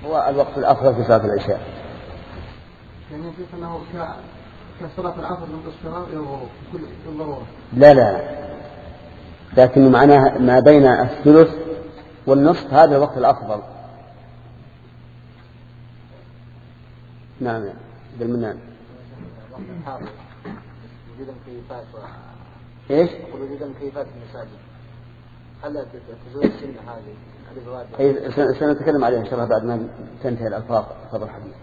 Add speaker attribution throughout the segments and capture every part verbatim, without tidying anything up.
Speaker 1: هو الوقت الأفضل في صلاة العشاء.
Speaker 2: يعني يجب أنه كصلاة العصر من الصلاة كل الضرورة.
Speaker 1: لا لا، لكن معناه ما بين الثلث والنصف هذا الوقت الأفضل. نعم بالمنان.
Speaker 2: وجود مكيفات و...
Speaker 1: ايش؟
Speaker 2: وجود مكيفات في المساجد. هل تزول السنة هذه؟
Speaker 1: أي سنتكلم عليها إن شاء الله بعد ما تنتهي الألفاظ فضل الحديث.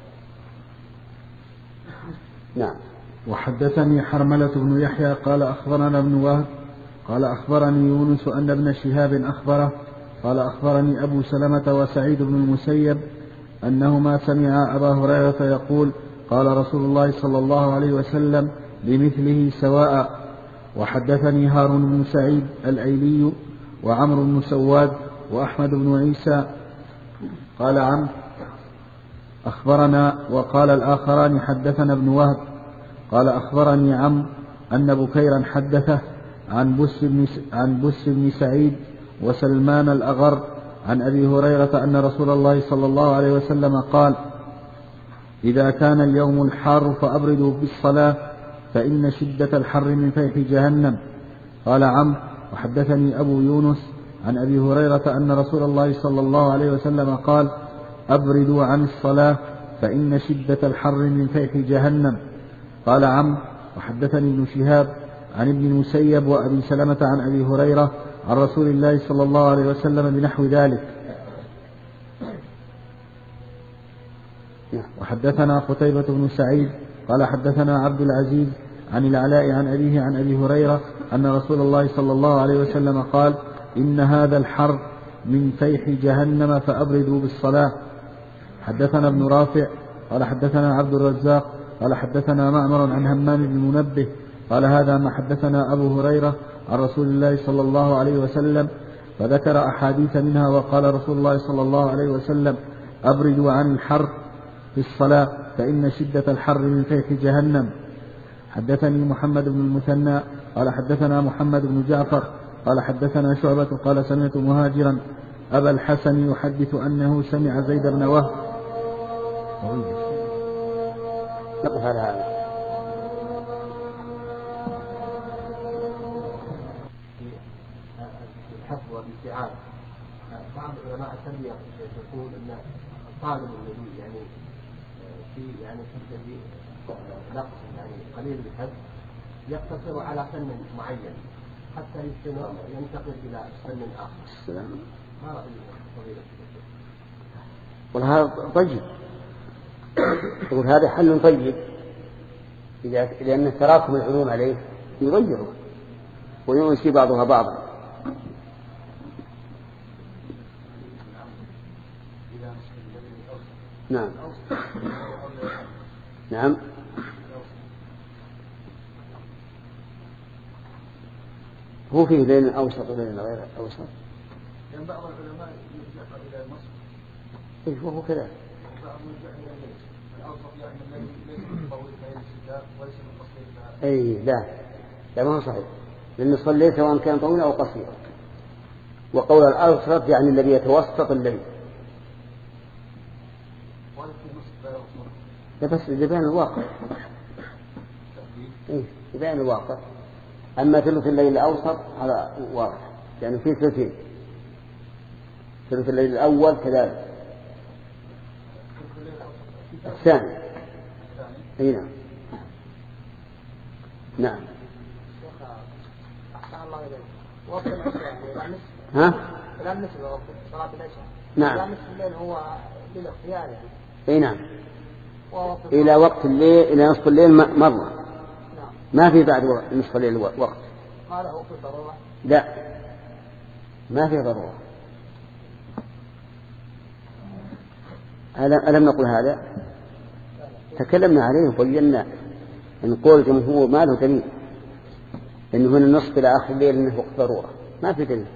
Speaker 1: نعم.
Speaker 3: وحدثني حرملة بن يحيى قال أخبرنا ابن وهب قال أخبرني يونس أن ابن شهاب أخبره قال أخبرني أبو سلمة وسعيد بن المسيب أنهما سمعا أبا هريرة يقول قال رسول الله صلى الله عليه وسلم بمثله سواء. وحدثني هارون بن سعيد الأيلي وعمرو بن سواد وأحمد بن عيسى قال عم أخبرنا وقال الآخران حدثنا ابن وهب قال أخبرني عم أن بكيرا حدثه عن بس بن, عن بس بن سعيد وسلمان الأغر عن أبي هريرة أن رسول الله صلى الله عليه وسلم قال إذا كان اليوم الحار فأبردوا بالصلاة فإن شدة الحر من فيح جهنم. قال عم وحدثني أبو يونس عن أبي هريرة أن رسول الله صلى الله عليه وسلم قال أبردوا عن الصلاة فإن شدة الحر من فيح جهنم. قال عم وحدثني ابن شهاب عن ابن المسيب وأبي سلمة عن أبي هريرة عن رسول الله صلى الله عليه وسلم بنحو ذلك. وحدثنا قتيبة بن سعيد قال حدثنا عبد العزيز عن العلاء عن أبيه عن أبي هريرة أن رسول الله صلى الله عليه وسلم قال إن هذا الحر من فيح جهنم فأبردوا بالصلاة. حدثنا ابن رافع قال حدثنا عبد الرزاق قال حدثنا معمر عن همام بن منبه قال هذا ما حدثنا أبو هريرة عن رسول الله صلى الله عليه وسلم فذكر أحاديث منها وقال رسول الله صلى الله عليه وسلم أبردوا عن الحر في الصلاة فإن شدة الحر من فيح جهنم. حدثني محمد بن المثنى قال حدثنا محمد بن جعفر قال حدثنا شعبة قال سمعت مهاجرا أبا الحسن يحدث أنه سمع زيد بن وهب.
Speaker 1: نقف على هذا.
Speaker 2: الحفظ والاستيعاب. بعض علماء التربية يقول أن الطالب الذي يعني في يعني في نقص يعني قليل بالحفظ يقتصر على فن معين حتى ينتقل إلى فن آخر. ما رأي فضيلة الشيخ؟
Speaker 1: وهذا طيب. يقول هذا حل طيب إذا لأن تراكم العلوم عليه يغيره وينسي بعضها بعضا. نعم نعم هو فيه ليل أوسط وليل غير أوسط.
Speaker 2: يعني بعض العلماء يلجأ إلى النصف.
Speaker 1: إيه هو كذا.
Speaker 2: بعض يلجأ إلى الأوسط يعني الذي ليس بالطويل بين الشتاء وليس بالقصير.
Speaker 1: أي لا لا ما هو صحيح لأن صليت سواء كان طويل أو قصير. وقول الأوسط يعني الذي يتوسط الليل. لا بس لبيان الواقع. إيه لبيان الواقع. أما ثلث الليل الأوسط هذا واضح يعني فيه ثلثين. ثلث الليل الأول كذلك. الثاني. أي نعم. نعم. ها؟
Speaker 2: لا نصف وقت صلاة العشاء.
Speaker 1: نعم.
Speaker 2: لا نصف الليل هو للاختيار يعني.
Speaker 1: أي نعم. إلى وقت الليل إلى نصف الليل مرة. ما في بعد نصف الليل وقت.
Speaker 2: ما له في ضرورة.
Speaker 1: لا ما في ضرورة. ألم نقل هذا؟ تكلمنا عليه وبينا أن قول الجمهور ما له دليل إنه من النصف إلى آخر الليل إنه وقت ضرورة ما في دليل.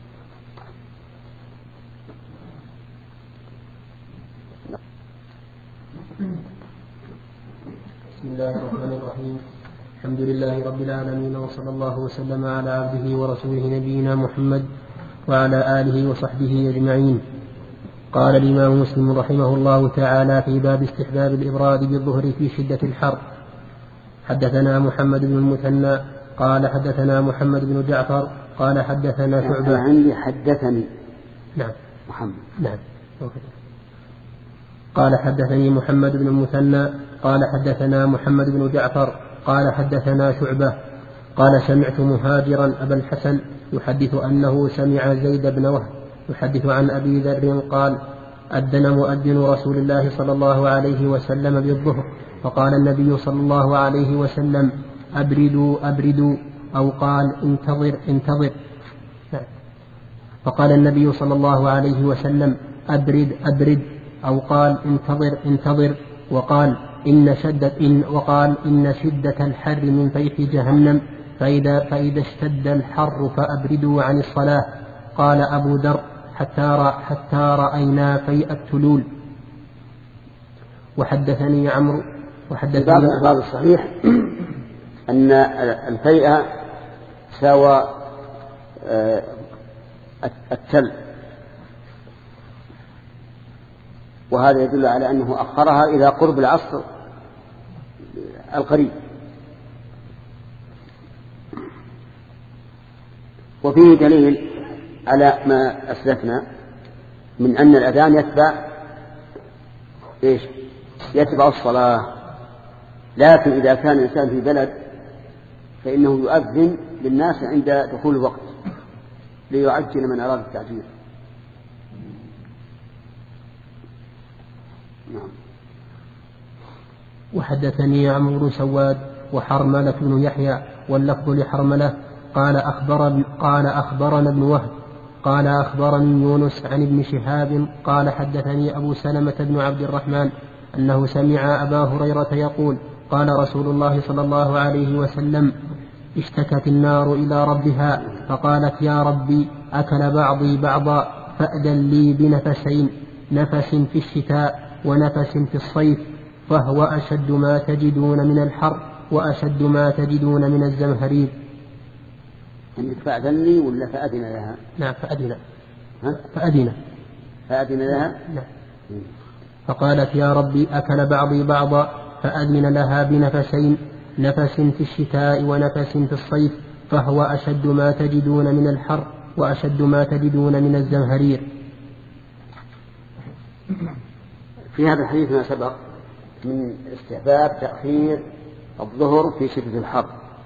Speaker 4: بسم الله الرحمن الرحيم. الحمد لله رب العالمين وصلى الله وسلم على عبده ورسوله نبينا محمد وعلى آله وصحبه أجمعين. قال الإمام مسلم رحمه الله تعالى في باب استحباب الإبراد بالظهر في شدة الحر. حدثنا محمد بن المثنى قال حدثنا محمد بن جعفر قال حدثنا شعبة.
Speaker 1: أنا عندي حدثني
Speaker 4: نعم
Speaker 1: محمد.
Speaker 4: نعم. قال حدثني محمد بن المثنى قال حدثنا محمد بن جعفر قال حدثنا شعبة قال سمعت مهاجرا أبا الحسن يحدث أنه سمع زيد بن وهب يحدث عن أبي ذر قال أذن مؤذن رسول الله صلى الله عليه وسلم بالظهر فقال النبي صلى الله عليه وسلم أبردوا أبردوا أو قال انتظر انتظر. فقال النبي صلى الله عليه وسلم أبرد أبرد أو قال انتظر انتظر وقال إن شدة إن وقال إن شدة الحر من فيح جهنم فإذا, فإذا اشتد الحر فأبردوا عن الصلاة. قال أبو ذر حتى, حتى رأينا فيء التلول. وحدثني عمرو وحدثني
Speaker 1: الباب الصحيح أن الفيء سوى التل، وهذا يدل على أنه أخرها إلى قرب العصر القريب. وفيه دليل على ما أسلفنا من أن الأذان يتبع إيش؟ يتبع الصلاة. لكن إذا كان الإنسان في بلد فإنه يؤذن للناس عند دخول الوقت ليعجل من أراد التعجيل. نعم.
Speaker 4: وحدثني عمرو بن سواد وحرملة بن يحيى واللفظ لحرملة قال أخبر قال أخبرنا ابن وهب قال أخبرني يونس عن ابن شهاب قال حدثني أبو سلمة بن عبد الرحمن أنه سمع أبا هريرة يقول قال رسول الله صلى الله عليه وسلم اشتكت النار إلى ربها فقالت يا ربي أكل بعضي بعضا فأذن لي بنفسين نفس في الشتاء ونفس في الصيف فهو أشد ما تجدون من الحر وأشد ما تجدون من الزمهرير.
Speaker 1: فأذن لي ولا فأذن لها؟
Speaker 4: نعم فأذن.
Speaker 1: ها؟
Speaker 4: فأذن.
Speaker 1: فأذن لها؟
Speaker 4: نعم. فقالت يا ربي أكل بعضي بعضا فأذن لها بنفسين نفس في الشتاء ونفس في الصيف فهو أشد ما تجدون من الحر وأشد ما تجدون من الزمهرير.
Speaker 1: في هذا الحديث ما سبق من استحباب تأخير الظهر في شدة الحر،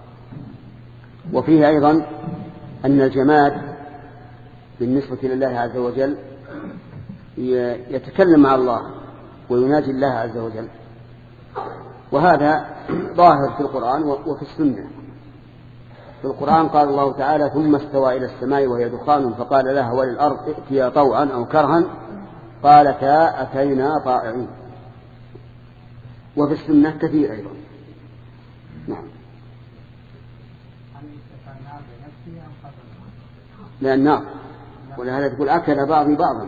Speaker 1: وفيه أيضا أن الجماد بالنسبة لله عز وجل يتكلم مع الله ويناجي الله عز وجل، وهذا ظاهر في القرآن وفي السنة. في القرآن قال الله تعالى ثم استوى إلى السماء وهي دخان فقال لها وللأرض ائتيا طوعا أو كرها قالتا أتينا طائعين. وفي السنة كثير أيضا. نعم. لا النار، ولهذا تقول أكل بعضي بعضا.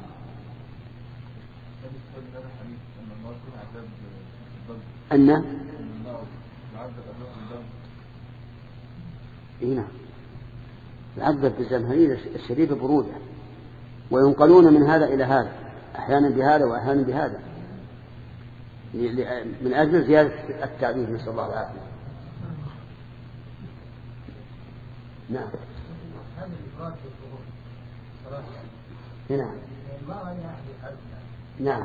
Speaker 1: أن هنا العذب بالزمهرير الشديد برودة، وينقلون من هذا إلى هذا أحيانا بهذا وأحيانا بهذا من أجل زيادة التعذيب، نسأل الله العافية. نعم. هنا نعم.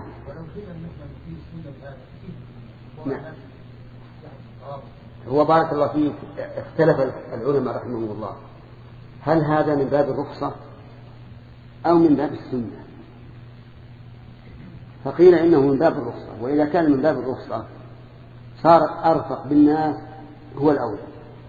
Speaker 1: نعم. هو بارك الله فيك اختلف العلماء رحمهم الله هل هذا من باب الرخصة أو من باب السنة؟ فقيل إنه من باب الرخصة، وإذا كان من باب الرخصة صار أرفق بالناس هو الأولى،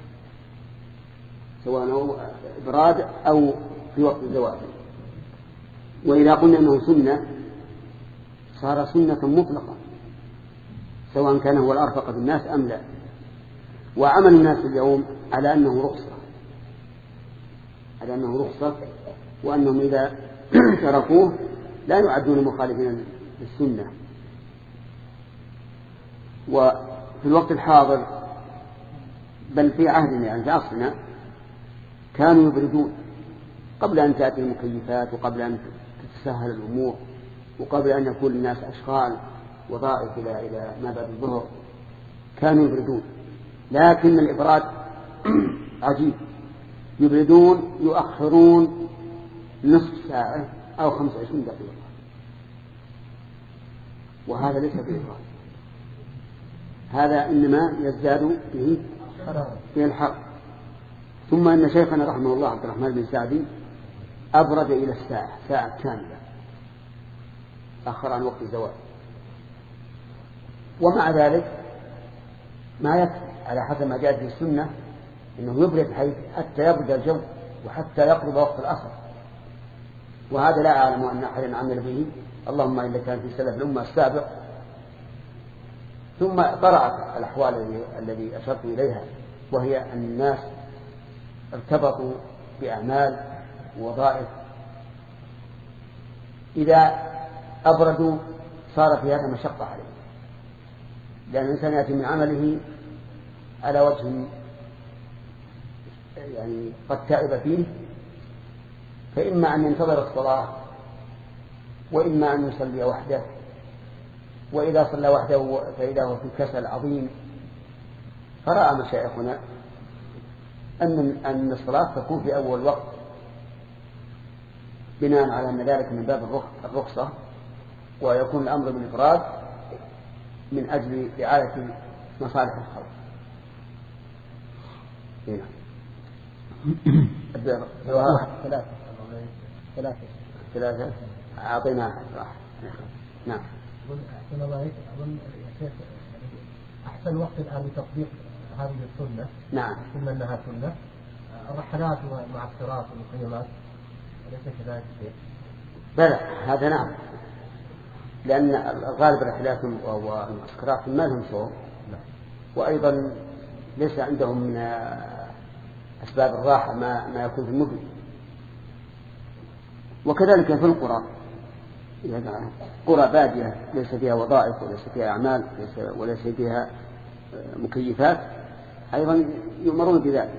Speaker 1: سواء هو إبراد أو في وقت الزواج. وإذا قلنا أنه سنة صار سنة مطلقة سواء كان هو الأرفق بالناس أم لا. وعمل الناس اليوم على أنه رخصة على أنه رخصة وأنهم إذا تركوه لا يعدون مخالفين للسنة. وفي الوقت الحاضر بل في عهدنا يعني في عصرنا كانوا يبردون قبل أن تأتي المكيفات وقبل أن تتسهل الأمور، وقبل أن يكون للناس أشغال وظائف إلى إلى ما بعد الظهر كانوا يبردون، لكن الإبراد عجيب، يبردون يؤخرون نصف ساعة أو خمس وعشرين دقيقة، وهذا ليس بإبراد، هذا إنما يزداد به في الحر. ثم أن شيخنا رحمه الله عبد الرحمن بن سعدي أبرد إلى الساعة ساعة كاملة، أخر عن وقت الزواج، ومع ذلك ما يكفي على حسب ما جاءت في السنة إنه يبرد حيث حتى يبرد الجو وحتى يقرب وقت العصر، وهذا لا أعلم أن أحدا عمل به، اللهم إلا كان في سلف الأمة السابق. ثم طرأت الأحوال الذي أشرت إليها، وهي أن الناس ارتبطوا بأعمال ووظائف، إذا أبردوا صار في هذا مشقة عليه، لأن الإنسان يأتي من عمله على وجه يعني قد تعب فيه، فإما أن ينتظر الصلاة وإما أن يصلي وحده، وإذا صلى وحده فإذا هو في كسل عظيم. فرأى مشايخنا أن أن الصلاة تكون في أول وقت بناء على أن ذلك من باب الرخصة، ويكون الأمر بالإفراد من أجل رعاية مصالح الخلق. ثلاثة ثلاثة ثلاثة أعطينا راح. نعم.
Speaker 2: أحسن الله عليك. أظن أحسن وقت الآن لتطبيق هذه السنة.
Speaker 1: نعم.
Speaker 2: ثم أنها سنة الرحلات والمعسكرات والمخيمات، أليس كذلك؟
Speaker 1: بلى هذا نعم، لأن الغالب الرحلات والمعسكرات ما لهم شغل، وأيضا ليس عندهم من أسباب الراحة ما ما يكون في المدن. وكذلك في القرى، قرى بادية ليس فيها وظائف وليس فيها أعمال وليس فيها مكيفات، أيضا يؤمرون بذلك.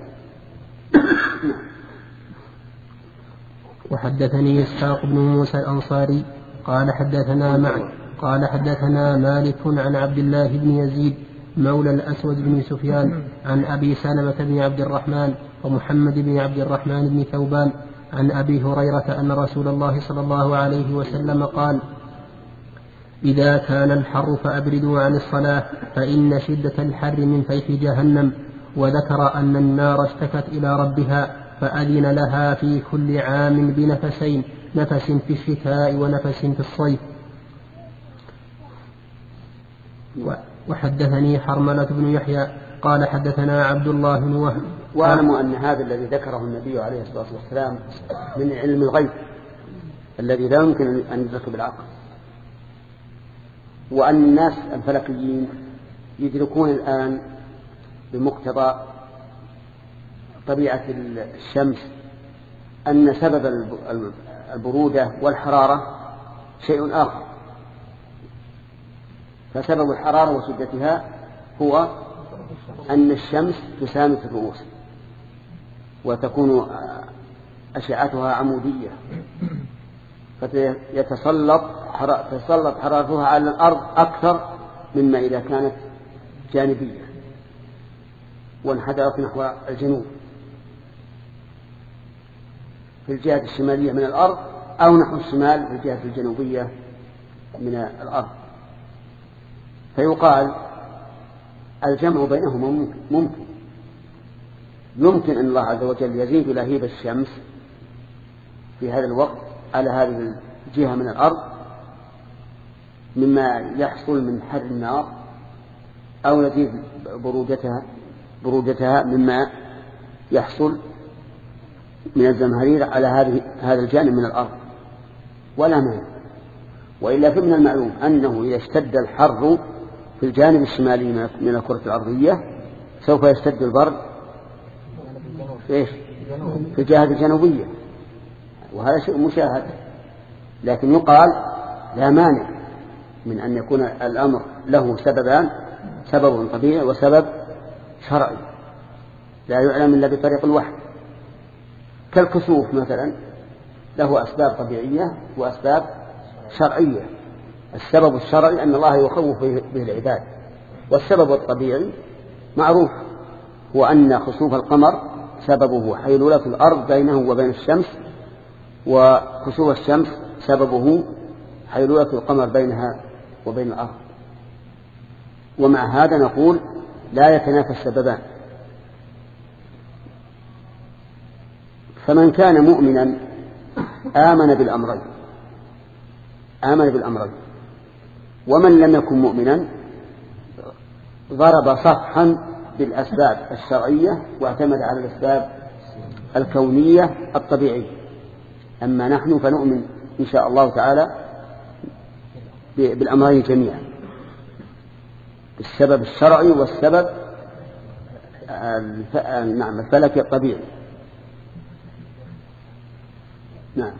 Speaker 4: وحدثني إسحاق بن موسى الأنصاري قال حدثنا مع قال حدثنا مالك عن عبد الله بن يزيد مولى الأسود بن سفيان عن أبي سلمة بن عبد الرحمن ومحمد بن عبد الرحمن بن ثوبان عن أبي هريرة أن رسول الله صلى الله عليه وسلم قال: إذا كان الحر فأبردوا عن الصلاة فإن شدة الحر من فيح جهنم. وذكر أن النار اشتكت إلى ربها فأذن لها في كل عام بنفسين، نفس في الشتاء ونفس في الصيف. وحدثني حرملة بن يحيى قال حدثنا عبد الله بن وهب.
Speaker 1: واعلم أن هذا الذي ذكره النبي عليه الصلاة والسلام من علم الغيب الذي لا يمكن أن يدرك بالعقل، وأن الناس الفلكيين يدركون الآن بمقتضى طبيعة الشمس أن سبب البرودة والحرارة شيء آخر، فسبب الحرارة وشدتها هو أن الشمس تسامس الرؤوس وتكون أشعتها عمودية، فتتسلط تسلط حرارتها على الأرض أكثر مما إذا كانت جانبية وانحدرت نحو الجنوب في الجهة الشمالية من الأرض، أو نحو الشمال في الجهة الجنوبية من الأرض. فيقال الجمع بينهما ممكن، يمكن أن الله عز وجل يزيد لهيب الشمس في هذا الوقت على هذه الجهة من الأرض مما يحصل من حر النار، أو يزيد برودتها برودتها مما يحصل من الزمهرير على هذه هذا الجانب من الأرض، ولا مانع. وإلا فمن المعلوم أنه إذا اشتد الحر في الجانب الشمالي من الكرة الأرضية سوف يشتد البرد في الجهة الجنوبية، وهذا شيء مشاهد. لكن يقال لا مانع من أن يكون الأمر له سببان، سبب طبيعي وسبب شرعي لا يعلم إلا بطريق الوحي، كالكسوف مثلا له أسباب طبيعية وأسباب شرعية. السبب الشرعي أن الله يخوف به العباد، والسبب الطبيعي معروف هو أن خسوف القمر سببه حيلولة الأرض بينه وبين الشمس، وخسوف الشمس سببه حيلولة القمر بينها وبين الأرض. ومع هذا نقول لا يتنافى السببان. فمن كان مؤمنا آمن بالأمرين آمن بالأمرين ومن لم يكن مؤمنا ضرب صفحا بالأسباب الشرعية واعتمد على الأسباب الكونية الطبيعية. أما نحن فنؤمن إن شاء الله تعالى بالأمرين جميعا، السبب الشرعي والسبب نعم الفلكي الطبيعي. نعم.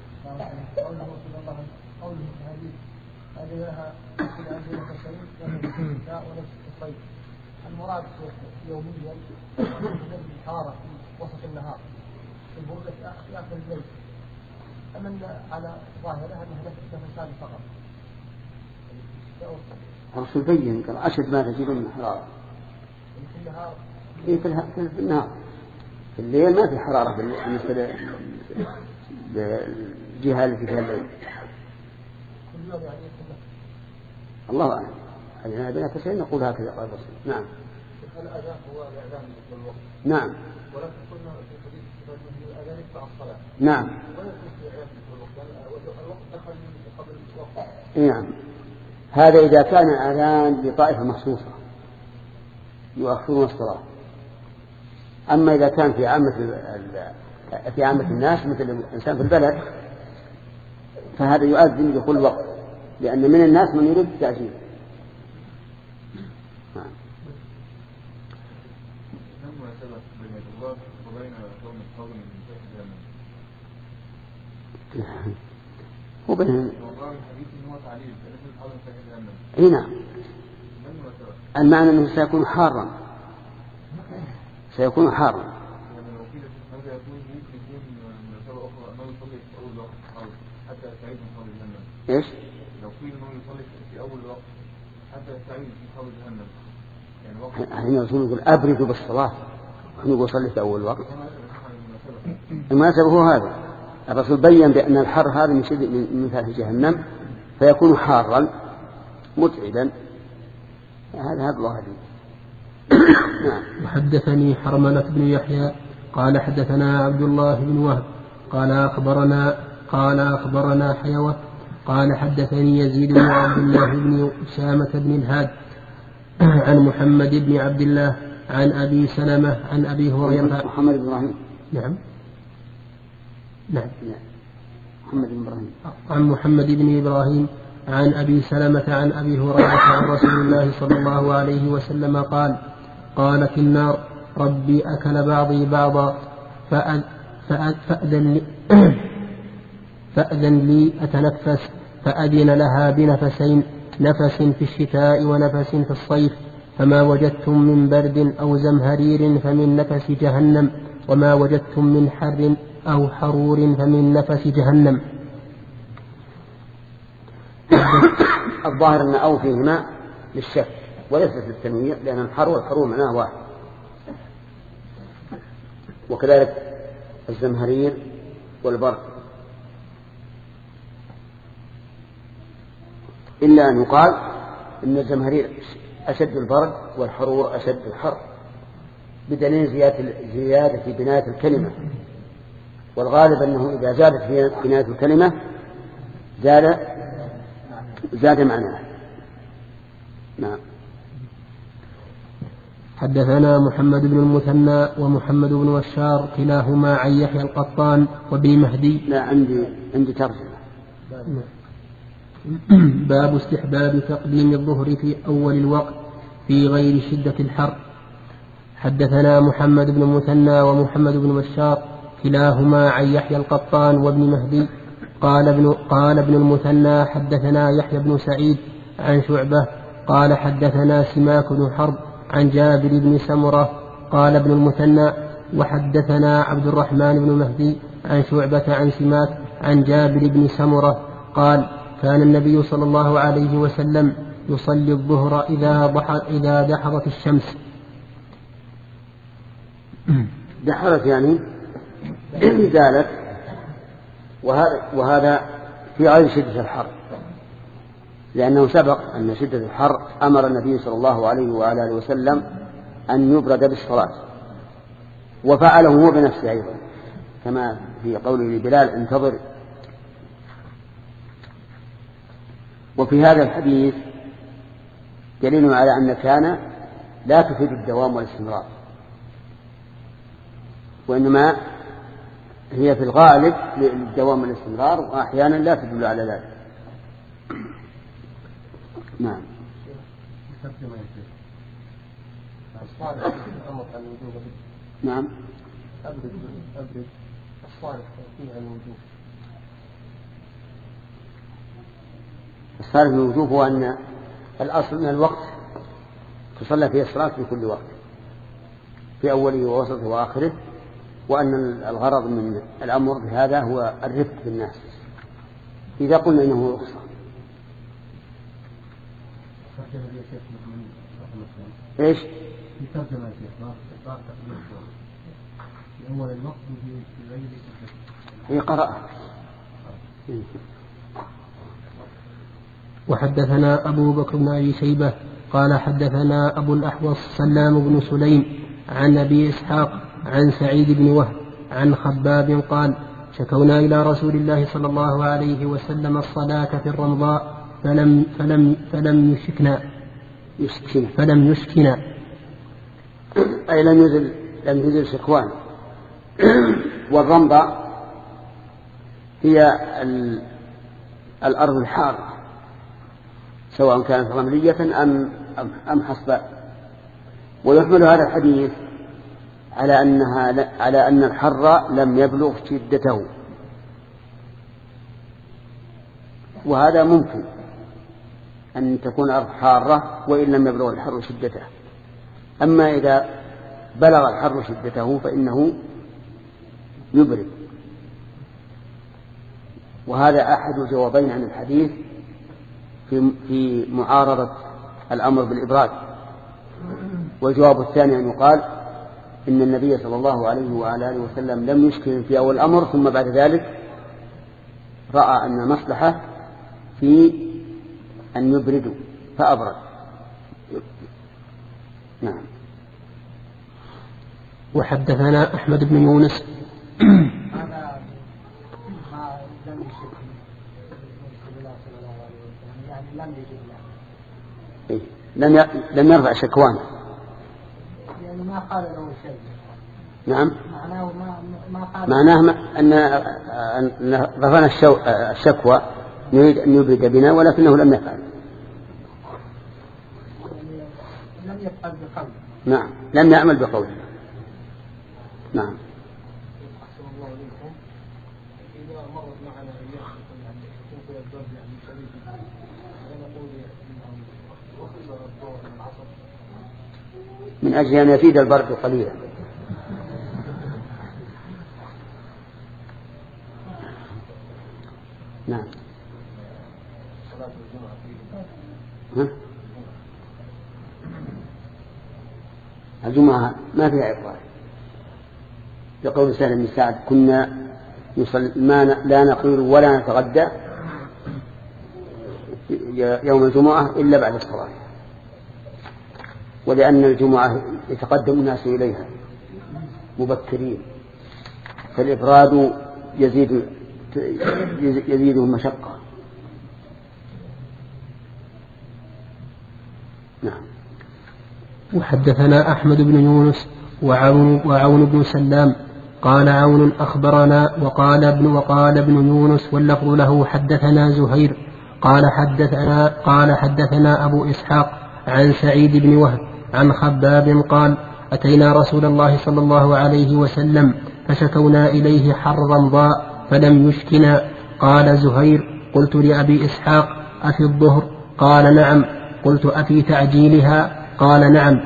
Speaker 2: المراد يوميا الحرارة في وسط النهار البردة في آخر الليل، أمن على ظاهرها أنها نفسها فقط.
Speaker 1: الرسول بين قال أشد ما تجد من حرارة
Speaker 2: في النهار.
Speaker 1: إيه في النهار، في الليل ما في حرارة بالنسبة للجهة التي فيها الليل. الله أعلم. أجلنا بنا كسرين نقول هكذا قال الرسول. نعم.
Speaker 2: الأذان هو الأذان بالوقت.
Speaker 1: نعم.
Speaker 2: ولكن قلنا في حديث الأذان يتبع الصلاة.
Speaker 1: نعم.
Speaker 2: ولا يكون في عيادة بالوقت، الوقت دخل قبل الوقت.
Speaker 1: نعم. هذا إذا كان الأذان لطائفة مخصوصة يؤخرون الصلاة. أما إذا كان في عامة في عامة الناس مثل الإنسان في البلد فهذا يؤذن بدخول الوقت، لأن من الناس من يريد التأجيل. هو بين اي نعم. المعنى انه سيكون حارا سيكون حارا ايش؟
Speaker 2: لو قيل انه يصلي في اول الوقت حتى يستعيد في حول جهنم يعني وقت
Speaker 1: حين الرسول يقول ابردوا بالصلاه ونقول صلي في اول الوقت. المناسبة هو هذا، الرسول بين بأن الحر هذا من شدة من فاتح جهنم فيكون حارا متعبا. هذا هذا الله عليه.
Speaker 4: وحدثني حرملة بن يحيى قال حدثنا عبد الله بن وهب قال أخبرنا قال أخبرنا حيوة قال حدثني يزيد بن عبد الله بن أسامة بن الهاد عن محمد بن عبد الله عن أبي سلمة عن أبي هريرة.
Speaker 1: محمد بن إبراهيم.
Speaker 4: نعم نعم
Speaker 1: محمد بن إبراهيم.
Speaker 4: عن محمد بن إبراهيم عن أبي سلمة عن أبي هريرة عن رسول الله صلى الله عليه وسلم قال قالت النار ربي أكل بعضي بعضا فأذن لي, فأذن لي أتنفس فأذن لها بنفسين نفس في الشتاء ونفس في الصيف فما وجدتم من برد أو زمهرير فمن نفس جهنم وما وجدتم من حر أو حرور فمن نفس جهنم.
Speaker 1: الظاهر أن أو فيهما للشك وليس للتنويع لأن الحر والحرور معناه واحد. وكذلك الزمهرير والبرد، إلا أن يقال إن الزمهرير أشد البرد والحرور أشد الحر بدليل زيادة, زيادة في بناية الكلمة، والغالب أنه إذا زادت في بناية الكلمة زاد زاد معناه. نعم.
Speaker 4: حدثنا محمد بن المثنى ومحمد بن بشار كلاهما عن يحيى القطان وابن مهدي.
Speaker 1: لا عندي عندي ترجمة.
Speaker 4: باب استحباب تقديم الظهر في أول الوقت في غير شدة الحر. حدثنا محمد بن المثنى ومحمد بن بشار كلاهما عن يحيى القطان وابن مهدي. قال ابن, قال ابن المثنى حدثنا يحيى بن سعيد عن شعبة قال حدثنا سماك بن حرب عن جابر بن سمرة. قال ابن المثنى وحدثنا عبد الرحمن بن مهدي عن شعبة عن سماك عن جابر بن سمرة قال كان النبي صلى الله عليه وسلم يصلي الظهر إذا إذا دحضت الشمس.
Speaker 1: دحرت يعني زالت، وهذا, وهذا في غير شدة الحر، لأنه سبق أن شدة الحر أمر النبي صلى الله عليه وعلى آله وسلم أن يبرد بالصلاة، وفعله هو بنفسه أيضا كما في قوله لبلال انتظر. وفي هذا الحديث دليل على أن كان لا تفيد الدوام والاستمرار، وإنما هي في الغالب للدوام والاستمرار، وأحيانا لا تدل على ذلك. نعم. نعم.
Speaker 2: أبرد أبرد الصالح فيها الوجوب.
Speaker 1: الصالح من الوجوب هو أن الأصل من الوقت تصلى فيه الصلاة في كل وقت، في أوله ووسطه وآخره، وأن الغرض من الأمر بهذا هو الرفق بالناس إذا قلنا إنه رخصة. إيش؟
Speaker 2: في ترجمة الشيخ أول الوقت في غير
Speaker 1: هي قراءة.
Speaker 4: وحدثنا أبو بكر بن أبي شيبة قال حدثنا أبو الأحوص سلام بن سليم عن أبي إسحاق عن سعيد بن وهب عن خباب قال شكونا إلى رسول الله صلى الله عليه وسلم الصلاة في الرمضاء فلم فلم فلم يشكنا
Speaker 1: يشكنا
Speaker 4: فلم يشكنا
Speaker 1: أي لم يزل لم يزل شكوان. والرمضاء هي الأرض الحارة سواء كانت رملية أم أم حصباء. ويحمل هذا الحديث على أنها على أن الحر لم يبلغ شدته، وهذا ممكن أن تكون الأرض حارة وإن لم يبلغ الحر شدته. أما إذا بلغ الحر شدته فإنه يبرد. وهذا أحد الجوابين عن الحديث في في معارضة الأمر بالإبراد. والجواب الثاني أن يقال إن النبي صلى الله عليه وعلى آله وسلم لم يشكل في أول الأمر، ثم بعد ذلك رأى أن مصلحة في أن يبردوا فأبرد. نعم.
Speaker 4: وحدثنا أحمد بن يونس
Speaker 2: هذا ما لم يشك رسول الله صلى الله عليه وسلم، يعني لم يجد له
Speaker 1: لم لم يرفع شكوان،
Speaker 2: يعني ما قال له شيء.
Speaker 1: نعم.
Speaker 2: معناه ما ما قال
Speaker 1: معناه أن رفعنا الشكوى نريد أن يبرد بنا، ولكنه لم يفعل.
Speaker 2: لم يفعل بقوله.
Speaker 1: نعم، لم يعمل بقوله. نعم. من أجل أن يفيد البرد قليلا. نعم. ها؟ الجمعة ما فيها إفطار، لقول سهل بن سعد كنا ما لا نقيل ولا نتغدى يوم الجمعة إلا بعد الصلاة، ولأن الجمعة يتقدم الناس إليها مبكرين، فالإبراد يزيد يزيدهم مشقة. نعم.
Speaker 4: وحدثنا أحمد بن يونس وعون, وعون بن سلام قال عون أخبرنا وقال ابن وقال ابن يونس واللفظ له حدثنا زهير قال حدثنا قال حدثنا أبو إسحاق عن سعيد بن وهب عن خباب قال أتينا رسول الله صلى الله عليه وسلم فشكونا إليه حر رمضاء فلم يشكنا. قال زهير قلت لأبي إسحاق أفي الظهر؟ قال نعم. قلت أفي تعجيلها؟ قال نعم.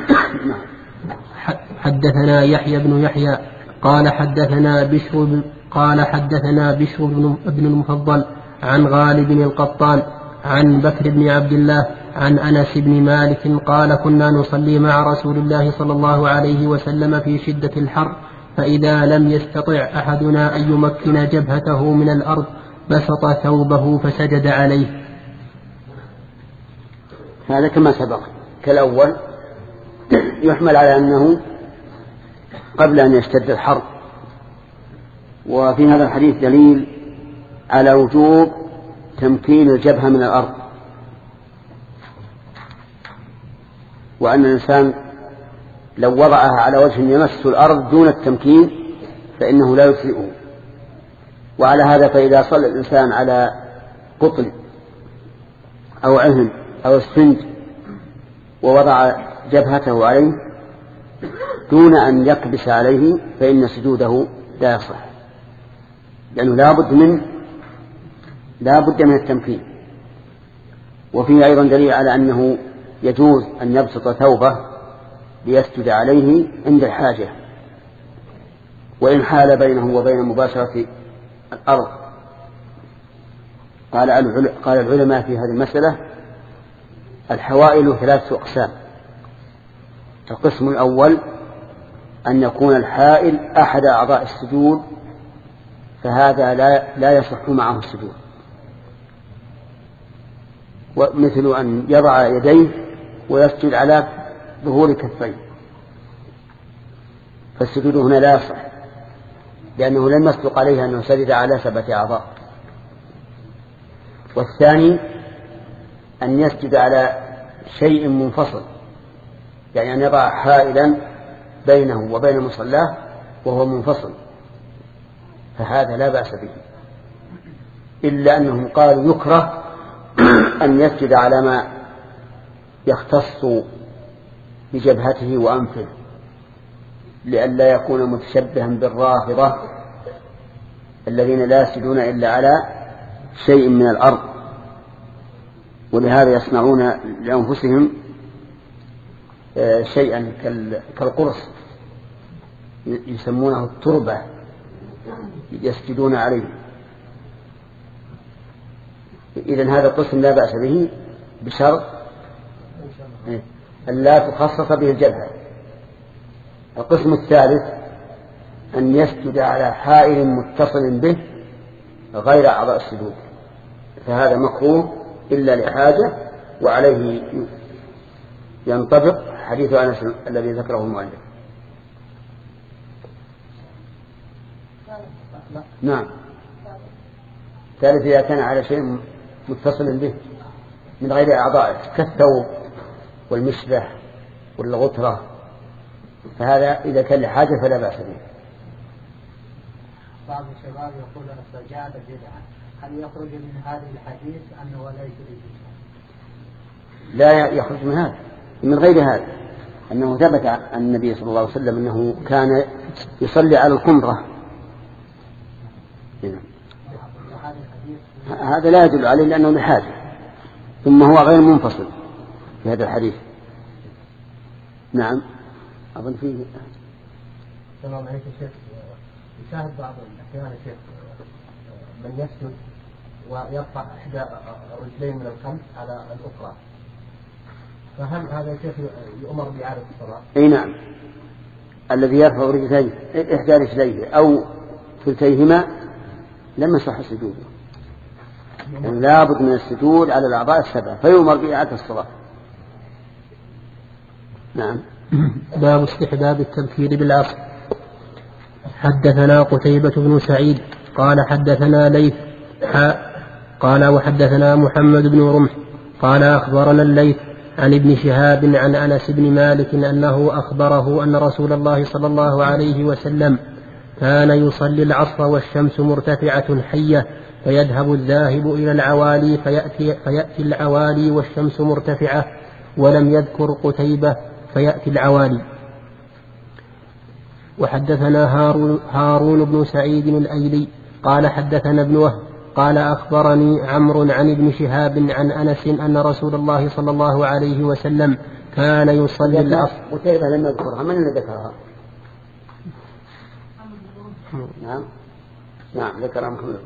Speaker 4: حدثنا يحيى بن يحيى قال حدثنا بشر قال حدثنا بشر بن المفضل عن غالب بن القطان عن بكر بن عبد الله عن أنس بن مالك قال كنا نصلي مع رسول الله صلى الله عليه وسلم في شدة الحر فإذا لم يستطع أحدنا أن يمكن جبهته من الأرض بسط ثوبه فسجد عليه.
Speaker 1: هذا كما سبق كالأول يحمل على أنه قبل أن يشتد الحر. وفي هذا الحديث دليل على وجوب تمكين الجبهة من الأرض، وأن الإنسان لو وضعها على وجه يمس الأرض دون التمكين فإنه لا يجزئه. وعلى هذا فإذا صلى الإنسان على قطن أو عهن أو اسفنج ووضع جبهته عليه دون أن يكبس عليه فإن سجوده لا يصح، لأنه لا بد من لا بد من التمكين. وفيه أيضا دليل على أنه يجوز أن يبسط ثوبه ليسجد عليه عند الحاجة وإن حال بينه وبين مباشرة الأرض. قال العلماء في هذه المسألة الحوائل ثلاثة أقسام. القسم الأول أن يكون الحائل أحد أعضاء السجود فهذا لا, لا يصح معه السجود، ومثل أن يضع يديه ويسجد على ظهور كفيه فالسجود هنا لا يصح لأنه لم يصدق عليه أنه سجد على سبعة أعضاء. والثاني أن يسجد على شيء منفصل، يعني أن يضع حائلا بينه وبين مصلاه وهو منفصل، فهذا لا بأس به، إلا أنهم قالوا يكره أن يسجد على ما يختص بجبهته وأنفه لئلا يكون متشبها بالرافضة الذين لا يسجدون إلا على شيء من الأرض، ولهذا يصنعون لأنفسهم شيئا كالقرص يسمونه التربة يسجدون عليه. إذن هذا القسم لا بأس به بشرط أن لا تخصص به الجبهة. القسم الثالث أن يسجد على حائل متصل به غير أعضاء السجود، فهذا مكروه إلا لحاجة، وعليه ينطبق حديث أنس الذي ذكره المؤلف. نعم. ثالث إذا كان على شيء متصل به من غير أعضائه كالثوب والمشبح والغترة، فهذا إذا كان لحاجة فلا بأس به.
Speaker 5: بعض الشباب يقول السجادة بدعة، هل يخرج من هذه الحديث أنه ليس بدعة؟
Speaker 1: لا يخرج من هذا، من غير هذا أنه ثبت عن النبي صلى الله عليه وسلم أنه كان يصلي على القمرة. هذا لا يدل عليه لأنه لحاجة، ثم هو غير منفصل في هذا الحديث. نعم. أظن فيه
Speaker 2: سلام عليكم شيخ. يشاهد بعض الأحيان شيخ من يسجد ويرفع إحدى الرجلين من الخلف على الأخرى، فهل هذا شيخ يؤمر بإعادة الصلاة؟
Speaker 1: أي نعم. الذي يرفع رجليه إحدى رجليه أو كلتيهما لم يصح سجوده، يعني لا بد من السجود على الأعضاء السبعة فيؤمر بإعادة الصلاة. نعم.
Speaker 4: باب استحباب التبكير بالعصر. حدثنا قتيبة بن سعيد قال حدثنا ليث قال وحدثنا محمد بن رمح قال أخبرنا الليث عن ابن شهاب عن أنس بن مالك أنه أخبره أن رسول الله صلى الله عليه وسلم كان يصلي العصر والشمس مرتفعة حية فيذهب الذاهب إلى العوالي فيأتي, فيأتي العوالي والشمس مرتفعة، ولم يذكر قتيبة فيأتي العوالي. وحدثنا هارون, هارون بن سعيد الأيلي قال حدثنا ابن وهب قال أخبرني عمرو عن ابن شهاب عن أنس أن رسول الله صلى الله عليه وسلم كان يصلي العصر.
Speaker 1: قتيبة لم يذكرها، من اللي ذكرها؟ نعم. نعم ذكر محمد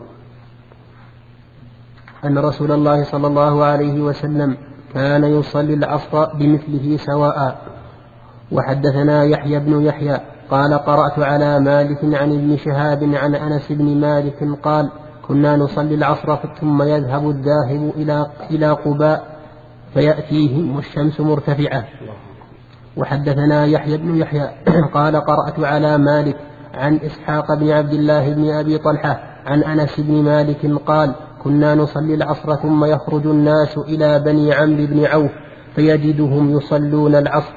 Speaker 4: أن رسول الله صلى الله عليه وسلم كان يصلي العصر بمثله سواء. وحدثنا يحيى بن يحيى قال قرأت على مالك عن ابن شهاب عن أنس بن مالك قال كنا نصلي العصر ثم يذهب الذاهب إلى إلى قباء فيأتيهم والشمس مرتفعة. وحدثنا يحيى بن يحيى قال قرأت على مالك عن إسحاق بن عبد الله بن أبي طلحة عن أنس بن مالك قال كنا نصلي العصر ثم يخرج الناس إلى بني عمرو بن عوف فيجدهم يصلون العصر.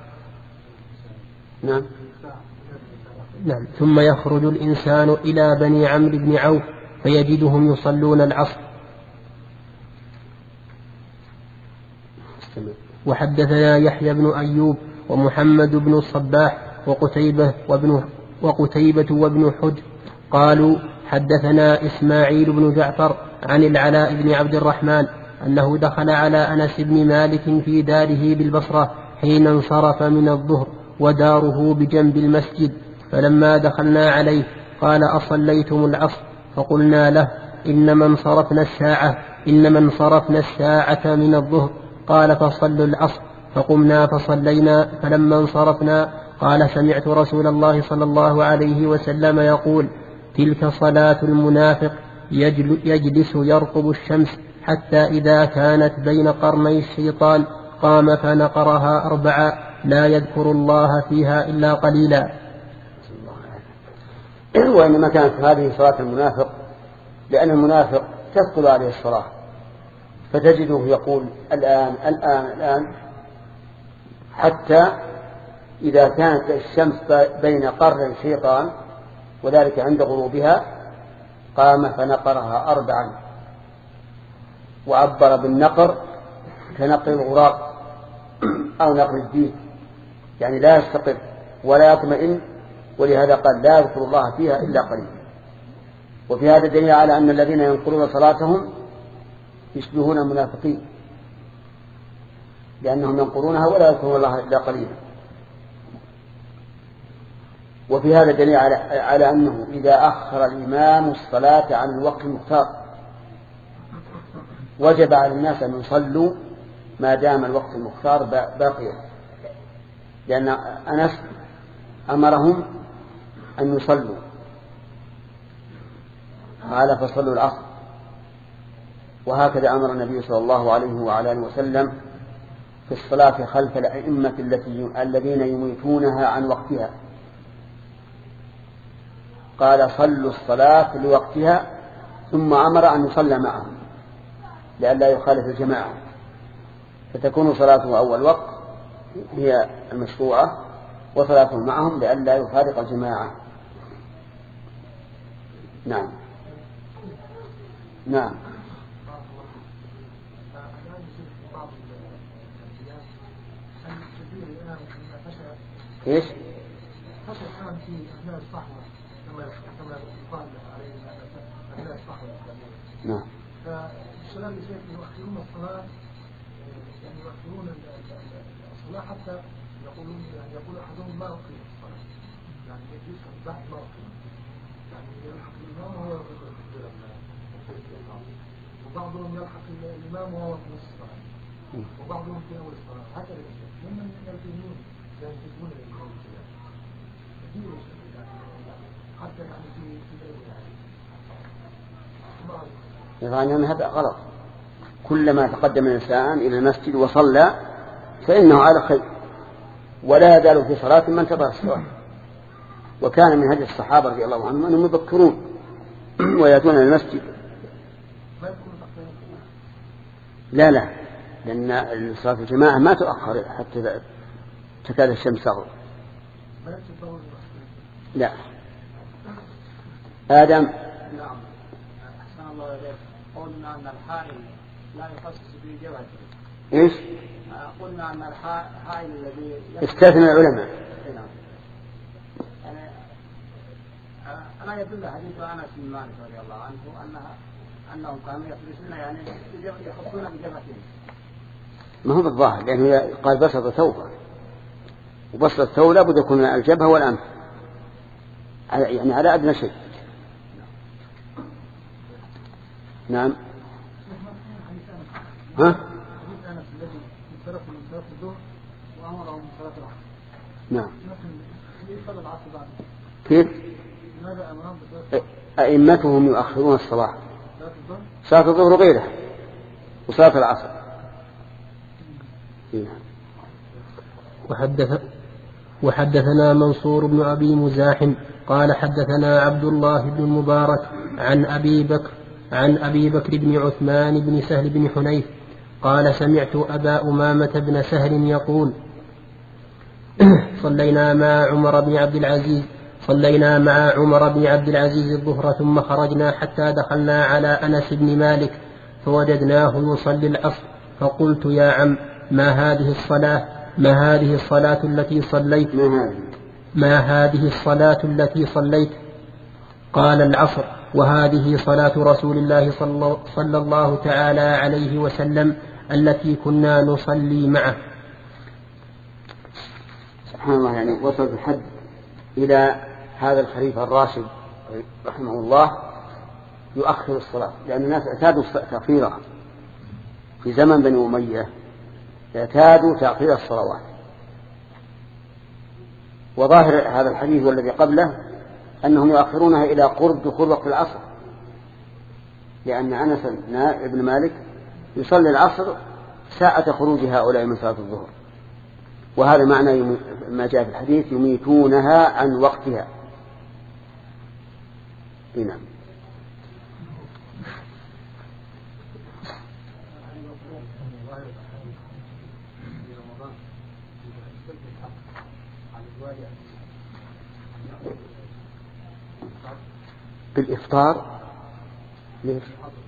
Speaker 1: نعم.
Speaker 4: نعم. ثم يخرج الإنسان إلى بني عمرو بن عوف فيجدهم يصلون العصر. وحدثنا يحيى بن أيوب ومحمد بن الصباح وقتيبة وابن وقتيبة وابن حجر قالوا حدثنا إسماعيل بن جعفر عن العلاء بن عبد الرحمن أنه دخل على أنس بن مالك في داره بالبصرة حين انصرف من الظهر وداره بجنب المسجد، فلما دخلنا عليه قال أصليتم العصر؟ فقلنا له إنما انصرفنا الساعة إنما انصرفنا الساعة من الظهر. قال فصلوا العصر، فقمنا فصلينا. فلما انصرفنا قال سمعت رسول الله صلى الله عليه وسلم يقول تلك صلاة المنافق يجلس يرقب الشمس حتى إذا كانت بين قرني الشيطان قام فنقرها أربعا لا يذكر الله فيها إلا قليلا.
Speaker 1: وإنما كانت هذه صلاة المنافق لأن المنافق تثقل عليه الصلاة، فتجده يقول الآن الآن الآن حتى إذا كانت الشمس بين قرن الشيطان وذلك عند غروبها قام فنقرها أربعا، وعبر بالنقر كنقر الغراب أو نقر الديك، يعني لا يستقر ولا يطمئن، ولهذا قال لا يذكر الله فيها إلا قليلا. وفي هذا دليل على أن الذين ينقرون صلاتهم يشبهون المنافقين، لأنهم ينقرونها ولا يذكرون الله إلا قليلا. وفي هذا دليل على, على أنه إذا أخر الإمام الصلاة عن الوقت المختار وجب على الناس أن يصلوا ما دام الوقت المختار باقيا، لأن أنس أمرهم أن يصلوا قال فصلوا العصر. وهكذا أمر النبي صلى الله عليه وعلى آله وسلم في الصلاة خلف الأئمة التي الذين يميتونها عن وقتها، قال صلوا الصلاة لوقتها، ثم أمر أن يصلى معهم لئلا يخالف الجماعة، فتكون صلاته أول وقت هي المشروعة وصلاته معهم لئلا يفارق الجماعة. نعم نعم ايش؟
Speaker 6: فصل الآن في أثناء الصحوة كما كما يقال عليه أثناء الصحوة الإسلامية.
Speaker 1: نعم.
Speaker 6: فالشباب يصير يؤخرون الصلاة، يعني يؤخرون الصلاة حتى يقولون يعني يقول أحدهم ما أقيم الصلاة، يعني يجلس بعد ما أقيم، يعني يلحق الإمام وهو يقول التكبير وبعضهم يلحق الإمام وهو في نصف الصلاة وبعضهم في أول الصلاة، هكذا يصير. ممن يلتزمون يلتزمون للقول حتى يعني في في
Speaker 1: يعني أن هذا غلط. كلما تقدم الإنسان إلى المسجد وصلى فإنه على خير، ولا يزال في صلاة من انتظر الصلاة. وكان من هدي الصحابة رضي الله عنهم أنهم يبكرون ويأتون المسجد. لا لا لأن صلاة الجماعة ما تؤخر حتى تكاد الشمس تغرب. لا. آدم.
Speaker 5: نعم. أحسن الله إليك. قلنا أن الحائل لا يخصص به جبهته.
Speaker 1: إيش؟
Speaker 5: قلنا أن الحائل الذي
Speaker 1: استثنى العلماء.
Speaker 5: نعم. يعني أنا يدل حديث أنس بن مالك رضي الله عنه أنها أنهم كانوا يفلسون يعني يخصون بجبهتهم.
Speaker 1: ما هو بالظاهر، لأنه قال بسط ثوبه، وبسط الثوب لابد يكون الجبهة والأنف، يعني على أدنى شيء. نعم. ها؟
Speaker 6: حديث أنس الذي انصرف من صلاة الظهر وأمرهم بصلاة العصر.
Speaker 1: نعم.
Speaker 6: لكن صلى العصر بعد.
Speaker 1: كيف؟
Speaker 6: لماذا أمرهم بصلاة العصر؟
Speaker 1: أئمتهم يؤخرون الصلاة.
Speaker 6: صلاة الظهر؟
Speaker 1: صلاة الظهر غيره وصلاة العصر.
Speaker 4: وحدث وحدثنا منصور بن أبي مزاحم قال حدثنا عبد الله بن المبارك عن أبي بكر عن أبي بكر بن عثمان بن سهل بن حنيف قال سمعت أبا أمامة بن سهل يقول صلينا مع عمر بن عبد العزيز صلينا مع عمر بن عبد العزيز الظهر ثم خرجنا حتى دخلنا على أنس بن مالك فوجدناه يصلي العصر فقلت يا عم ما هذه الصلاة ما هذه الصلاة التي صليت ما هذه الصلاة التي صليت قال العصر وهذه صلاة رسول الله صلى الله تعالى عليه وسلم التي كنا نصلي معه.
Speaker 1: سبحان الله، يعني وصل الحد إلى هذا الخليفة الراشد رحمه الله يؤخر الصلاة، لأن الناس اعتادوا تأخيرها في زمن بني أمية، اعتادوا تأخير الصلوات. وظاهر هذا الحديث والذي قبله أنهم يؤخرونها إلى قرب دخول وقت العصر، لأن أنس بن مالك يصلي العصر ساعة خروج هؤلاء من صلاة الظهر، وهذا معنى ما جاء في الحديث يميتونها عن وقتها. نعم. بالإفطار ليش؟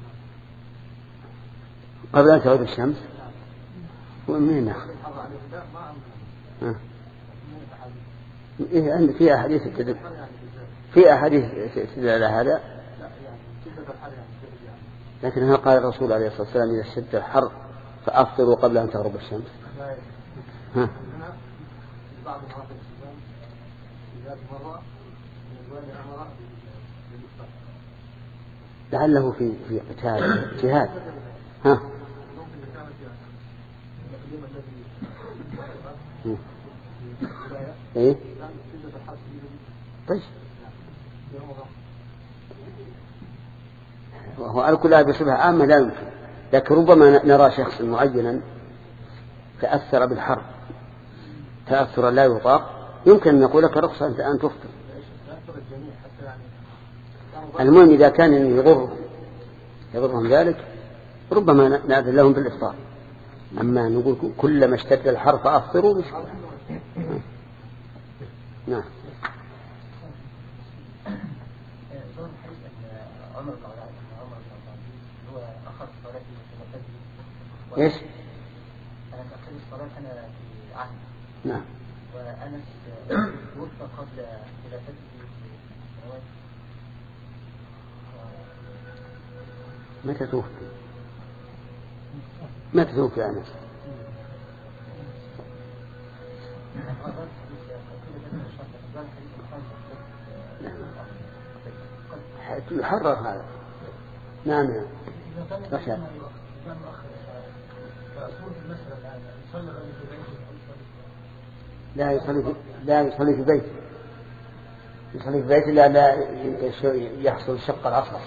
Speaker 1: قبل أن تغيب الشمس. ومن ناخذ؟ إيه عند في أحاديث تدل في أحاديث تدل على هذا، لكن هل قال الرسول عليه الصلاة والسلام إذا اشتد الحر فأفطروا قبل أن تغرب الشمس؟ ها؟ لعله في في قتال جهاد. ها؟ إيه؟ طيب. وهو على كل هذا بصفة عامة لا يمكن، لكن ربما نرى شخص معينا تأثر بالحرب تأثر لا يطاق، يمكن أن نقول لك رخصة أنت أن تفطر. المهم إذا كان يضر يضرهم ذلك ربما نأذن لهم بالإفطار، أما نقول كلما اشتد الحر فأفطروا مشكلة. نعم. ايش؟
Speaker 2: انا تأخير الصلاة انا في عهد.
Speaker 1: نعم.
Speaker 2: وأنس توفى قبل خلافته بسنوات.
Speaker 1: متى توفي؟ متى توفي أنس؟ يحرر هذا. نعم نعم. رشاد. لا يصلي في لا يصلي في بيت يصلي في بيت لا لا يحصل شق العصر.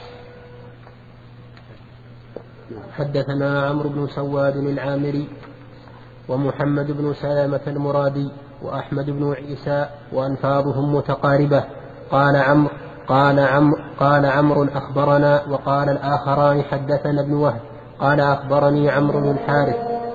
Speaker 4: حدثنا عمرو بن سواد العامري ومحمد بن سلامة المرادي وأحمد بن عيسى وأنفاضهم متقاربة. قال عمرو قال عمرو قال عمرو أخبرنا، وقال الآخران حدثنا ابن وهب قال أخبرني عمرو بن الحارث.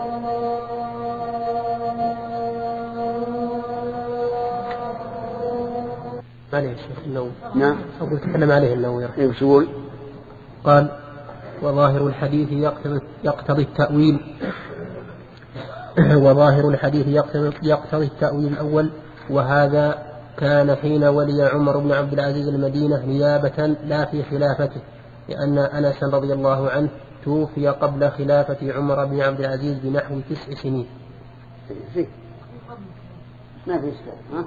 Speaker 4: عليه الشيخ النووي.
Speaker 1: نعم.
Speaker 4: أقول تكلم عليه النووي.
Speaker 1: ايش يقول؟
Speaker 4: قال وظاهر الحديث يقتضي, يقتضي التأويل وظاهر الحديث يقتضي, يقتضي التأويل الأول، وهذا كان حين ولي عمر بن عبد العزيز المدينة نيابة لا في خلافته، لأن أنس رضي الله عنه توفي قبل خلافة عمر بن عبد العزيز بنحو تسع سنين.
Speaker 1: ما في إشكال.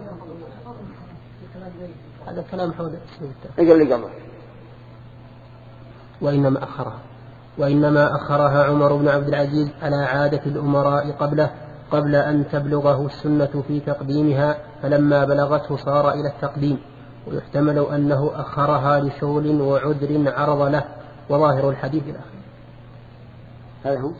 Speaker 4: هذا كلام حول
Speaker 1: اقل لي قبل.
Speaker 4: وإنما أخرها. وإنما أخرها عمر بن عبد العزيز على عادة الأمراء قبله قبل أن تبلغه السنة في تقديمها، فلما بلغته صار إلى التقديم. ويحتمل أنه أخرها لشغل وعذر عرض له، وظاهر الحديث الأخير.
Speaker 1: هذا هو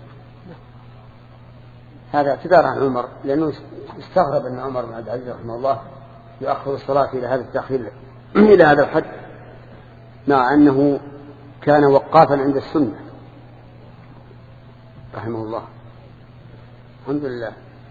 Speaker 1: هذا اعتذار عن عمر، لأنه استغرب أن عمر بن عبد العزيز رحمه الله يؤخر الصلاة إلى هذا التأخير إلى هذا الحد، مع أنه كان وقافا عند السنة رحمه الله. الحمد لله.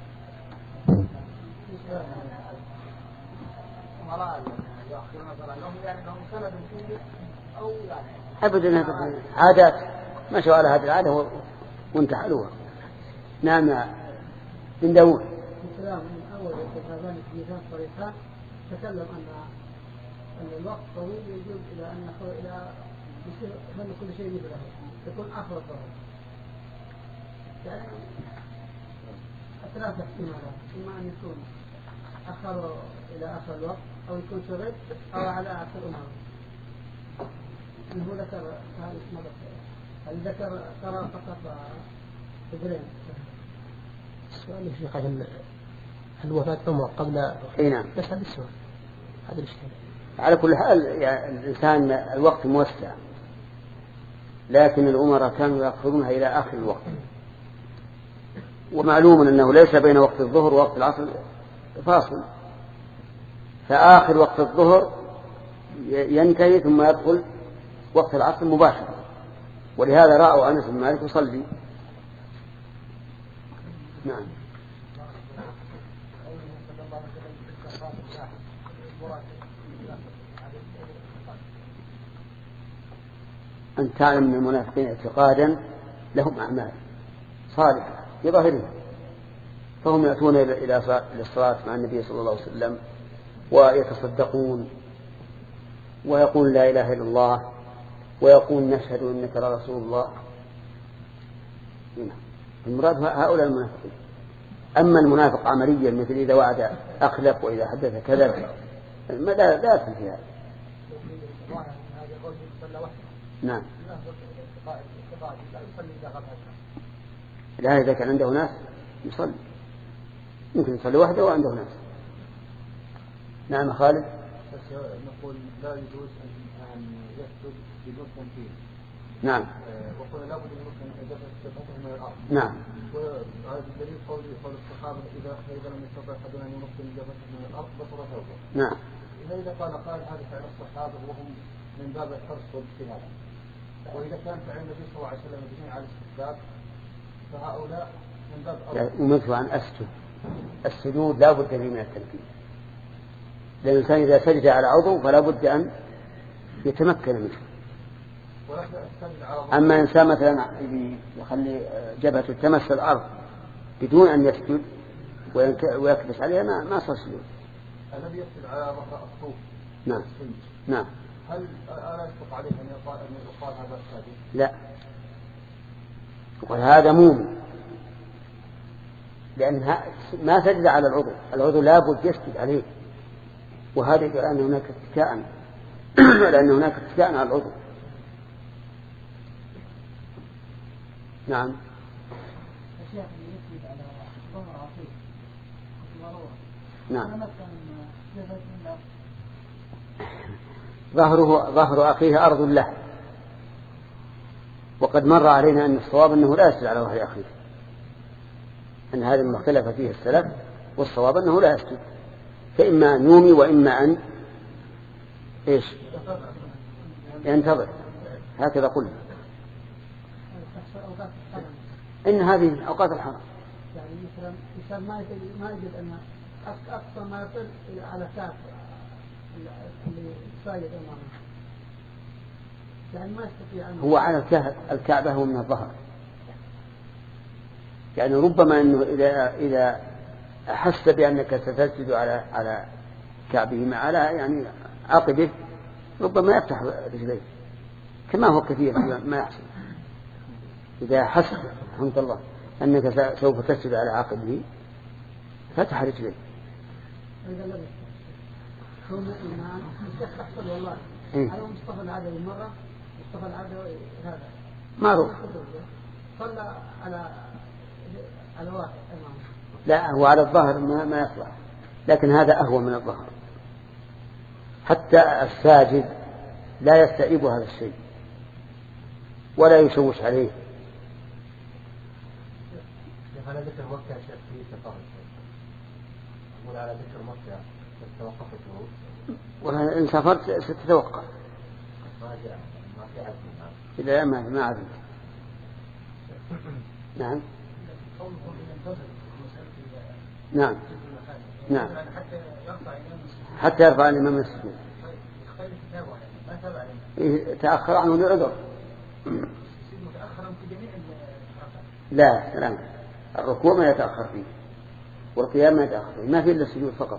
Speaker 1: أبدا أبدا عادات مشوا على هذه العادة وانتحلوها. نعم يا بن داود.
Speaker 6: الكلام من أول هذان الحديثان صريحان تكلم أن أن الوقت طويل يجوز إلى أن إلى يصير كل شيء مثله يكون آخر الظهر. يعني ثلاثة احتمالات، إما أن يكون أخر إلى آخر الوقت أو يكون شغل أو على آخر الأمر. إنه ذكر هذا اسمه هل ذكر ترى فقط بدرين.
Speaker 4: السؤال يا شيخ هل هل وفاة عمر قبل؟
Speaker 1: أي نعم.
Speaker 4: بس هذا السؤال هذا الإشكال.
Speaker 1: على كل حال يعني الإنسان الوقت موسع، لكن الأمراء كانوا يأخذونها إلى آخر الوقت، ومعلوم أنه ليس بين وقت الظهر ووقت العصر فاصل، فآخر وقت الظهر ينتهي ثم يدخل وقت العصر مباشرة، ولهذا رأوا أنس بن مالك يصلي. نعم. أن تعلم من المنافقين اعتقادا لهم أعمال صالحة بظاهرها، فهم يأتون إلى الصلاة مع النبي صلى الله عليه وسلم ويتصدقون ويقول لا إله إلا الله ويقول نشهد إنك لرسول الله. المراد هؤلاء المنافقين. أما المنافق عمليا مثل إذا وعد أخلف وإذا حدث كذب ما لا لا يدخل في هذا. نعم. لا إذا كان عنده ناس يصلي، يمكن يصلي وحده وعنده ناس. نعم خالد.
Speaker 2: نقول لا يجوز أن يسجد بدون تمثيل.
Speaker 1: نعم.
Speaker 2: وقلنا لا بد من جبهته من الأرض.
Speaker 1: نعم.
Speaker 2: وهذا الدليل قول قول الصحابة إذا إذا لم يستطع أحدنا أن يمكن جبهته من الأرض بطل ثوبه.
Speaker 1: نعم.
Speaker 2: إذا إذا قال قال هذا فعل الصحابة وهم من باب الحرص والاجتهاد، وإذا كان فعل النبي صلى الله عليه وسلم مبني على الاستحباب فهؤلاء من باب أولى.
Speaker 1: ومثل عن أسجد، السجود لا بد فيه من التمكين، لأن الإنسان إذا سجد على عضو فلا بد أن يتمكن منه. أما إنسان مثلا يخلي جبهته تمس الأرض بدون أن يسجد ويكبس عليها ما ما صار سجود.
Speaker 2: الذي يسجد على ظهر الصوف.
Speaker 1: نعم. نعم.
Speaker 2: هل ألا يشفق عليه أن يقال أن يقال هذا الساجد؟
Speaker 1: لا. وقال هذا مؤمن، لأن ما سجد على العضو، العضو لا بد يسجد عليه، وهذا لأن هناك اتكاء لأن هناك اتكاء على العضو. نعم. نعم. ظهره ظهر أخيه أرض له، وقد مر علينا أن الصواب أنه لا يسجد على ظهر أخيه، أن هذا ما اختلف فيه السلف، والصواب أنه لا يسجد، فإما أن يومي وإما أن إيش ينتظر، هكذا قلنا. إن هذه أوقات الحرام.
Speaker 6: يعني مثلا إنسان ما يجد ما يجد أن أقصى ما يصل على كاف اللي ساجد أمامه، يعني ما يستطيع أن
Speaker 1: هو على الكعبة هو من الظهر، يعني ربما أنه إذا إذا أحس بأنك ستسجد على على كعبه مع على يعني عقبه ربما يفتح رجليه كما هو كثير ما يحصل. إذا حس رحمة الله أنك سوف تسجد على عقبه فتح رجليه.
Speaker 6: إذا لبس هو الإمام يحصل والله.
Speaker 1: إيه؟
Speaker 6: هذا مصطفى العدوي مرة مصطفى العدوي هذا
Speaker 1: معروف.
Speaker 6: صلى على على واحد.
Speaker 1: لا، هو على الظهر ما ما يصلح، لكن هذا أهون من الظهر. حتى الساجد لا يستعيب هذا الشيء ولا يشوش عليه.
Speaker 2: على ذكر مكة شيخ في سفر، أقول على ذكر مكة تتوقف الشهور،
Speaker 1: وإن سافرت ستتوقف.
Speaker 2: ما جاء ما في عزم.
Speaker 1: إذا ما ما عزم. نعم نعم نعم حتى يرفع الإمام السجود. تأخر عنه لعذر. لا لا، الركوع ما يتأخر فيه والقيام ما يتأخر فيه، ما فيه إلا السجود فقط.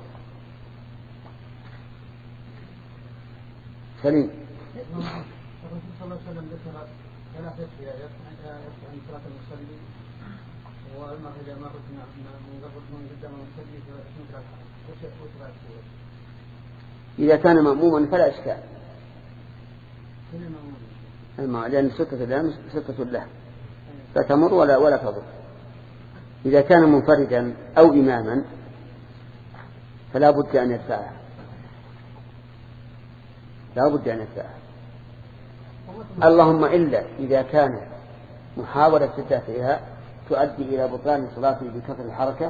Speaker 1: سليم.
Speaker 6: الرسول صلى الله عليه وسلم ذكر ثلاث أشياء يفتح عن صلاة المصلي، وأما إذا ما كنا من قبل من قدام المصلي فمثل الحرم.
Speaker 1: إذا كان مأموما فلا إشكال، لأن ستة الأمس ستة له فتمر ولا ولا تضر. إذا كان منفردا أو إماما فلا بد أن يدفعها، لا بد أن يدفعها. اللهم إلا إذا كان محاولة الدفعها تؤدي إلى بطلان صلاته بكثرة الحركة،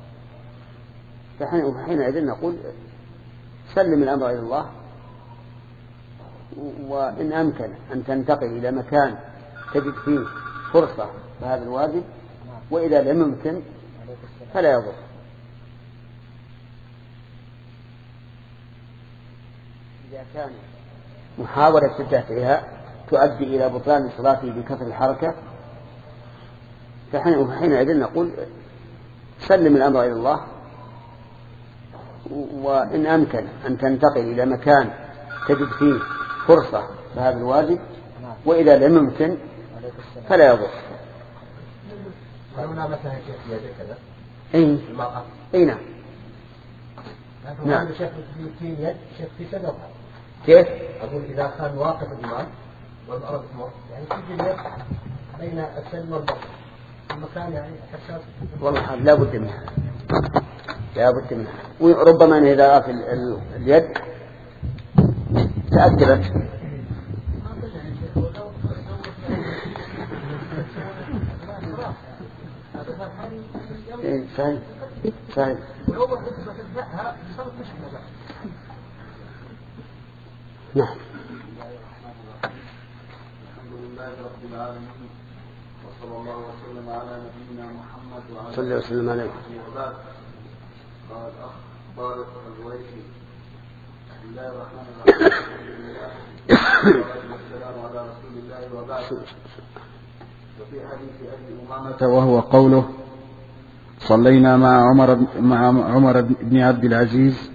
Speaker 1: فحينئذ نقول سلم الأمر إلى الله، وإن أمكن أن تنتقل إلى مكان تجد فيه فرصة فهذا الواجب، وإذا لم يمكن فلا يضر. إذا كان محاولة دفعها تؤدي إلى بطلان صلاته بكثرة الحركة، فحينئذ نقول سلم الأمر إلى الله، وإن أمكن أن تنتقل إلى مكان تجد فيه فرصة فهذا الواجب، وإذا لم يمكن فلا يضر.
Speaker 2: هنا مثلا شيخ يدك كذا.
Speaker 1: أي. أي نعم.
Speaker 2: نعم. شيخ في يد شيخ في سنة.
Speaker 1: كيف؟
Speaker 2: أقول إذا كان واقف الإمام والأرض تمر، يعني تجد اليد بين السن والبطن، المكان يعني حساس.
Speaker 1: والله لا بد منها، لا بد منها. وربما إن إذا رأت اليد تأثرت. صحيح صحيح. نعم.
Speaker 7: الحمد لله رب العالمين، وصلى الله وسلم على نبينا محمد وعلى
Speaker 1: صلى الله وسلم عليه.
Speaker 7: وبعد. قال الأخ طارق الغويثي: بسم الله الرحمن الرحيم، والسلام على رسول الله وبعد. وفي حديث أبي أمامة
Speaker 3: وهو قوله: صلينا مع عمر مع عمر بن عبد العزيز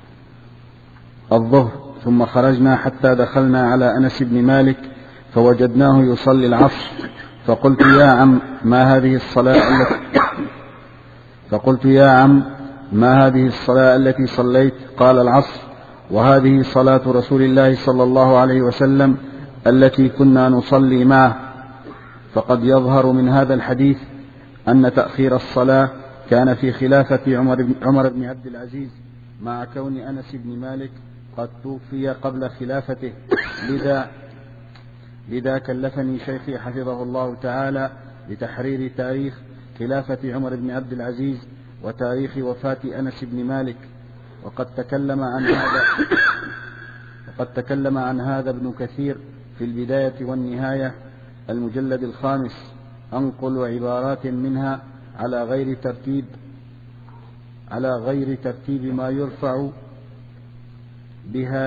Speaker 3: الظهر ثم خرجنا حتى دخلنا على أنس بن مالك فوجدناه يصلي العصر، فقلت يا عم ما هذه الصلاة التي فقلت يا عم ما هذه الصلاة التي صليت؟ قال العصر، وهذه صلاة رسول الله صلى الله عليه وسلم التي كنا نصلي معه. فقد يظهر من هذا الحديث أن تأخير الصلاة كان في خلافة عمر بن عبد العزيز، مع كون أنس بن مالك قد توفي قبل خلافته. لذا لذا كلفني شيخي حفظه الله تعالى بتحرير تاريخ خلافة عمر بن عبد العزيز وتاريخ وفاة أنس بن مالك. وقد تكلم عن هذا وقد تكلم عن هذا ابن كثير في البداية والنهاية المجلد الخامس. أنقل عبارات منها على غير ترتيب على غير ترتيب ما يرفع بها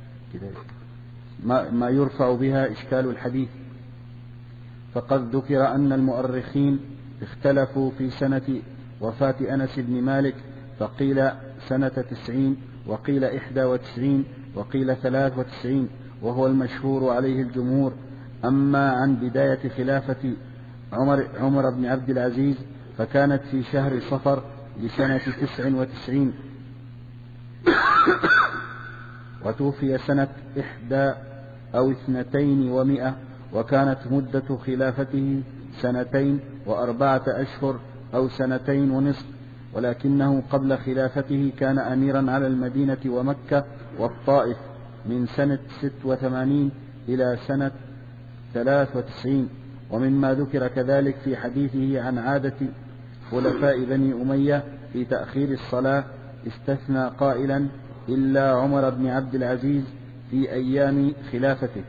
Speaker 3: ما, ما يرفع بها إشكال الحديث. فقد ذكر أن المؤرخين اختلفوا في سنة وفاة أنس بن مالك، فقيل سنة تسعين، وقيل إحدى وتسعين، وقيل ثلاث وتسعين، وهو المشهور عليه الجمهور. أما عن بداية خلافة عمر, عمر بن عبد العزيز فكانت في شهر صفر لسنة تسع وتسعين، وتوفي سنة إحدى أو اثنتين ومئة وكانت مدة خلافته سنتين وأربعة أشهر أو سنتين ونصف، ولكنه قبل خلافته كان أميرا على المدينة ومكة والطائف من سنة ست وثمانين إلى سنة ثلاث وتسعين. ومما ذكر كذلك في حديثه عن عادة خلفاء بني أمية في تأخير الصلاة استثنى قائلا إلا عمر بن عبد العزيز في أيام خلافته.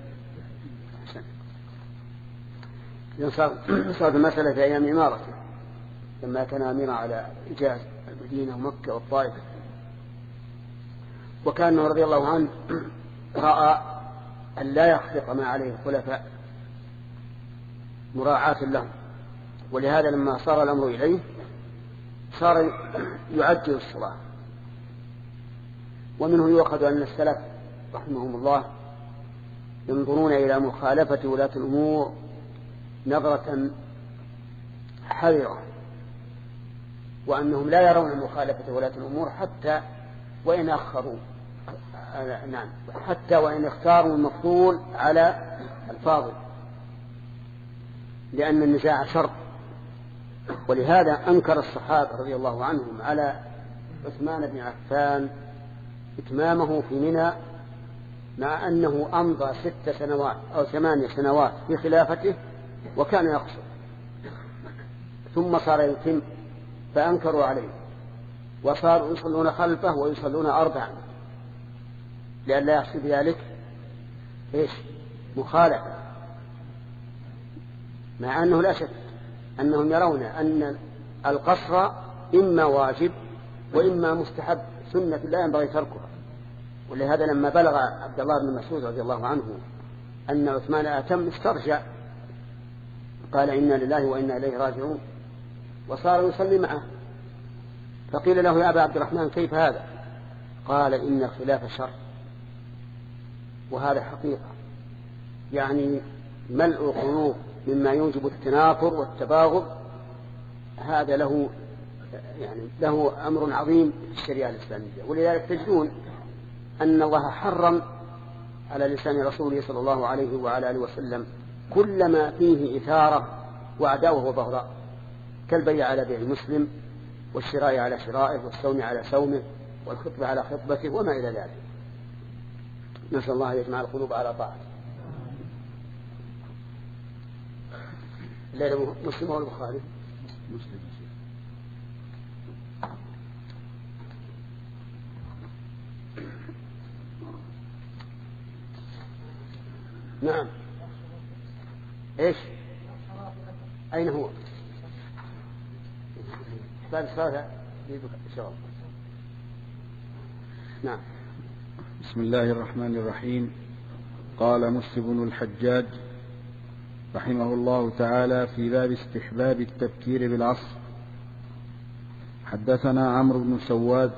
Speaker 1: صارت المسألة في أيام إمارته لما كان أميرا على حجاز المدينة ومكة والطائف، وكان رضي الله عنه رأى أن لا يخلق ما عليه الخلفاء مراعاة لهم، ولهذا لما صار الأمر إليه صار يعجل الصلاة. ومنه يؤخذ أن السلف رحمهم الله ينظرون إلى مخالفة ولاة الأمور نظرة حذرة، وأنهم لا يرون مخالفة ولاة الأمور حتى وإن أخروا نعم حتى وإن اختاروا المفضول على الفاضل، لأن النزاع شر. ولهذا أنكر الصحابة رضي الله عنهم على عثمان بن عفان إتمامه في منى، مع أنه أمضى ست سنوات أو ثمانية سنوات في خلافته وكان يقصر، ثم صار يتم فأنكروا عليه، وصاروا يصلون خلفه ويصلون أربعا، لأن لا يحصل ذلك إيش مخالفة، مع أنه لا شك أنهم يرون أن القصر إما واجب وإما مستحب، سنة لا ينبغي تركها. ولهذا لما بلغ عبد الله بن مسعود رضي الله عنه أن عثمان أتم استرجع، قال إنا لله وإنا إليه راجعون، وصار يصلي معه. فقيل له يا أبا عبد الرحمن كيف هذا؟ قال إن خلاف شر، وهذا حقيقة، يعني ملء القلوب مما يوجب التنافر والتباغض، هذا له يعني له أمر عظيم في الشريعة الإسلامية. ولذلك تجدون أن الله حرم على لسان رسوله صلى الله عليه وعلى آله وسلم كل ما فيه إثارة وعداوة وبغضاء، كالبيع على بيع المسلم، والشراء على شرائه، والصوم على صومه، والخطبة على خطبته، وما إلى ذلك. نسأل الله يجمع القلوب على طاعته. الليلة مسلم والبخاري مسلم. نعم. ايش اين هو؟ بعد الصلاة شغل. نعم.
Speaker 3: بسم الله الرحمن الرحيم. قال مسلم بن الحجاج رحمه الله تعالى في باب استحباب التبكير بالعصر: حدثنا عمرو بن سواد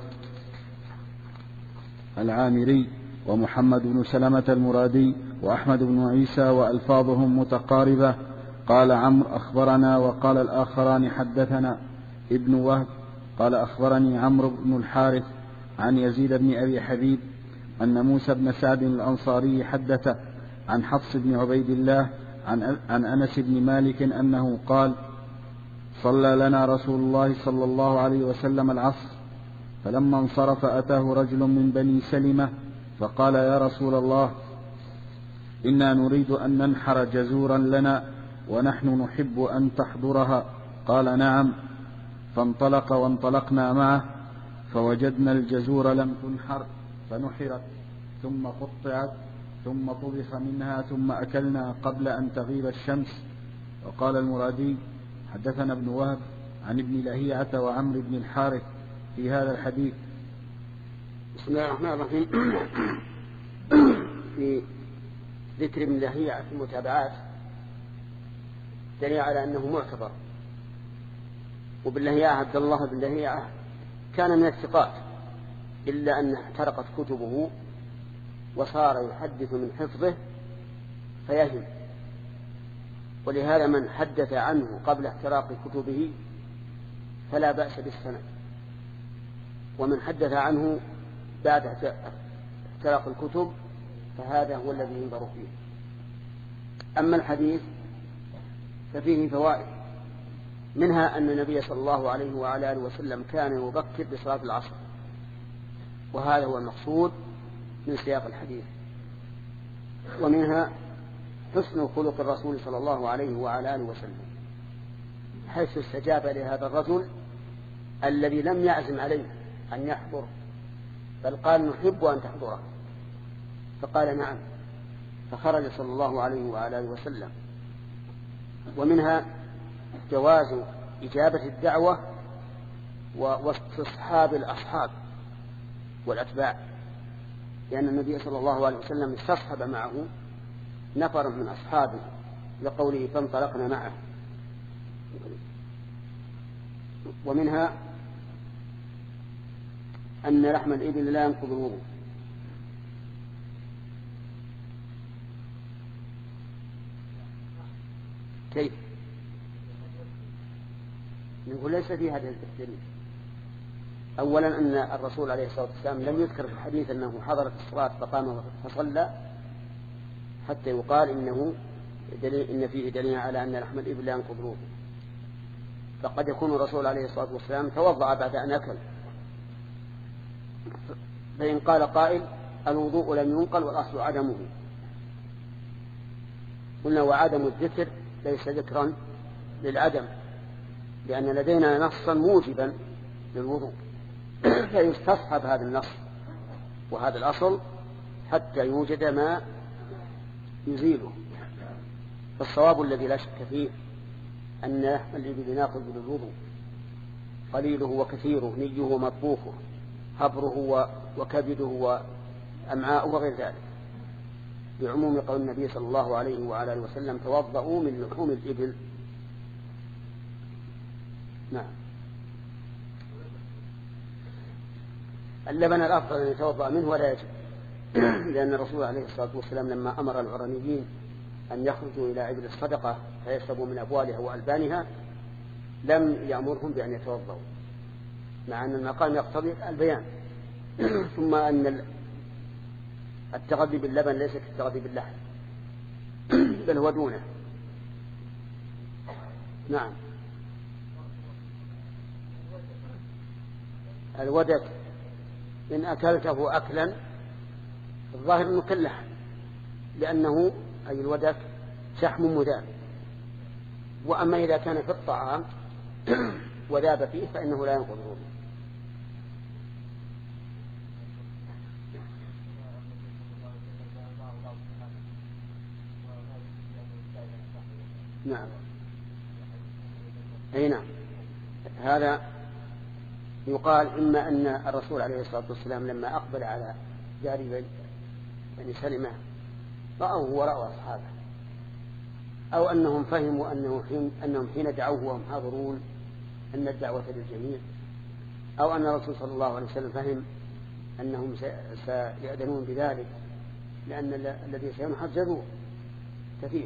Speaker 3: العامري ومحمد بن سلمة المرادي وأحمد بن عيسى وألفاظهم متقاربة. قال عمرو أخبرنا، وقال الآخران حدثنا ابن وهب قال أخبرني عمرو بن الحارث عن يزيد بن أبي حبيب أن موسى بن سعد الأنصاري حدث عن حفص بن عبيد الله عن, عن أنس بن مالك أنه قال: صلى لنا رسول الله صلى الله عليه وسلم العصر، فلما انصرف أتاه رجل من بني سلمة فقال: يا رسول الله، إنا نريد أن ننحر جزورا لنا ونحن نحب أن تحضرها. قال: نعم. فانطلق وانطلقنا معه، فوجدنا الجزور لم تنحر فنحرت ثم قطعت ثم طبخ منها ثم أكلنا قبل أن تغيب الشمس. وقال المرادي: حدثنا ابن وهب عن ابن لهيعة وعمرو بن الحارث في هذا الحديث.
Speaker 1: بسم الله الرحمن الرحيم. في ذكر ابن لهيعة في المتابعات دليل على أنه معتبر. وابن لهيعة عبد الله بن لهيعة كان من الثقات، إلا أن احترقت كتبه وصار يحدث من حفظه فيهم، ولهذا من حدث عنه قبل احتراق كتبه فلا بأس بالسند، ومن حدث عنه بعد احتراق الكتب فهذا هو الذي ينظر فيه. أما الحديث ففيه فوائد، منها أن النبي صلى الله عليه وعلى آله وسلم كان يبكر بصلاة العصر، وهذا هو المقصود من سياق الحديث. ومنها حسن خلق الرسول صلى الله عليه وعلى آله وسلم، حيث استجاب لهذا الرجل الذي لم يعزم عليه أن يحضر، بل قال نحب أن تحضره، فقال نعم، فخرج صلى الله عليه وعلى آله وسلم. ومنها جواز إجابة الدعوة واستصحاب الأصحاب والأتباع، لأن النبي صلى الله عليه وسلم استصحب معه نفر من أصحابه لقوله فانطلقنا معه. ومنها أن لحم الإبل لا ينقض الوضوء. كيف؟ نقول ليس في هذا الدليل. أولا أن الرسول عليه الصلاة والسلام لم يذكر في الحديث أنه حضرت الصلاة فقام فصلى حتى يقال إنه دليل إن فيه دليل على أن لحم الإبل لا ينقض الوضوء. فقد يكون الرسول عليه الصلاة والسلام توضأ بعد أن أكل، فإن قال قائل الوضوء لم ينقل والأصل عدمه، قلنا وعدم الذكر ليس ذكرا للعدم، لأن لدينا نصا موجبا للوضوء، فيستصحب هذا النص وهذا الأصل حتى يوجد ما يزيله. فالصواب الذي لا شك فيه أن لحم الإبل ناقض للوضوء، قليله وكثيره، نيه ومطبوخه، هبره وكبده وأمعاءه وغير ذلك، بعموم قول النبي صلى الله عليه وعلى آله وسلم توضؤوا من لحوم الإبل. نعم. اللبن الأفضل أن يتوضأ منه ولا يجب، لأن الرسول عليه الصلاة والسلام لما أمر العرنيين أن يخرجوا إلى عبل الصدقة فيشربوا من أبوالها وألبانها لم يأمرهم بأن يتوضأوا، مع أن المقام يقتضي البيان. ثم أن التغذي باللبن ليس كالتغذي باللحم، بل هو دونه. نعم. الودك إن أكلته أكلا الظاهر أنه كاللحم، لأنه أي الودك شحم مذاب. وأما إذا كان في الطعام وذاب فيه فإنه لا ينقض الوضوء. نعم. أي نعم. هذا يقال إما أن الرسول عليه الصلاة والسلام لما أقبل على جاري بني سلمة رأوه ورأوا أصحابه، أو أنهم فهموا أنه حين أنهم حين دعوه وهم حاضرون أن الدعوة للجميع، أو أن الرسول صلى الله عليه وسلم فهم أنهم سيأذنون بذلك، لأن الذي سينحر جذور كثير.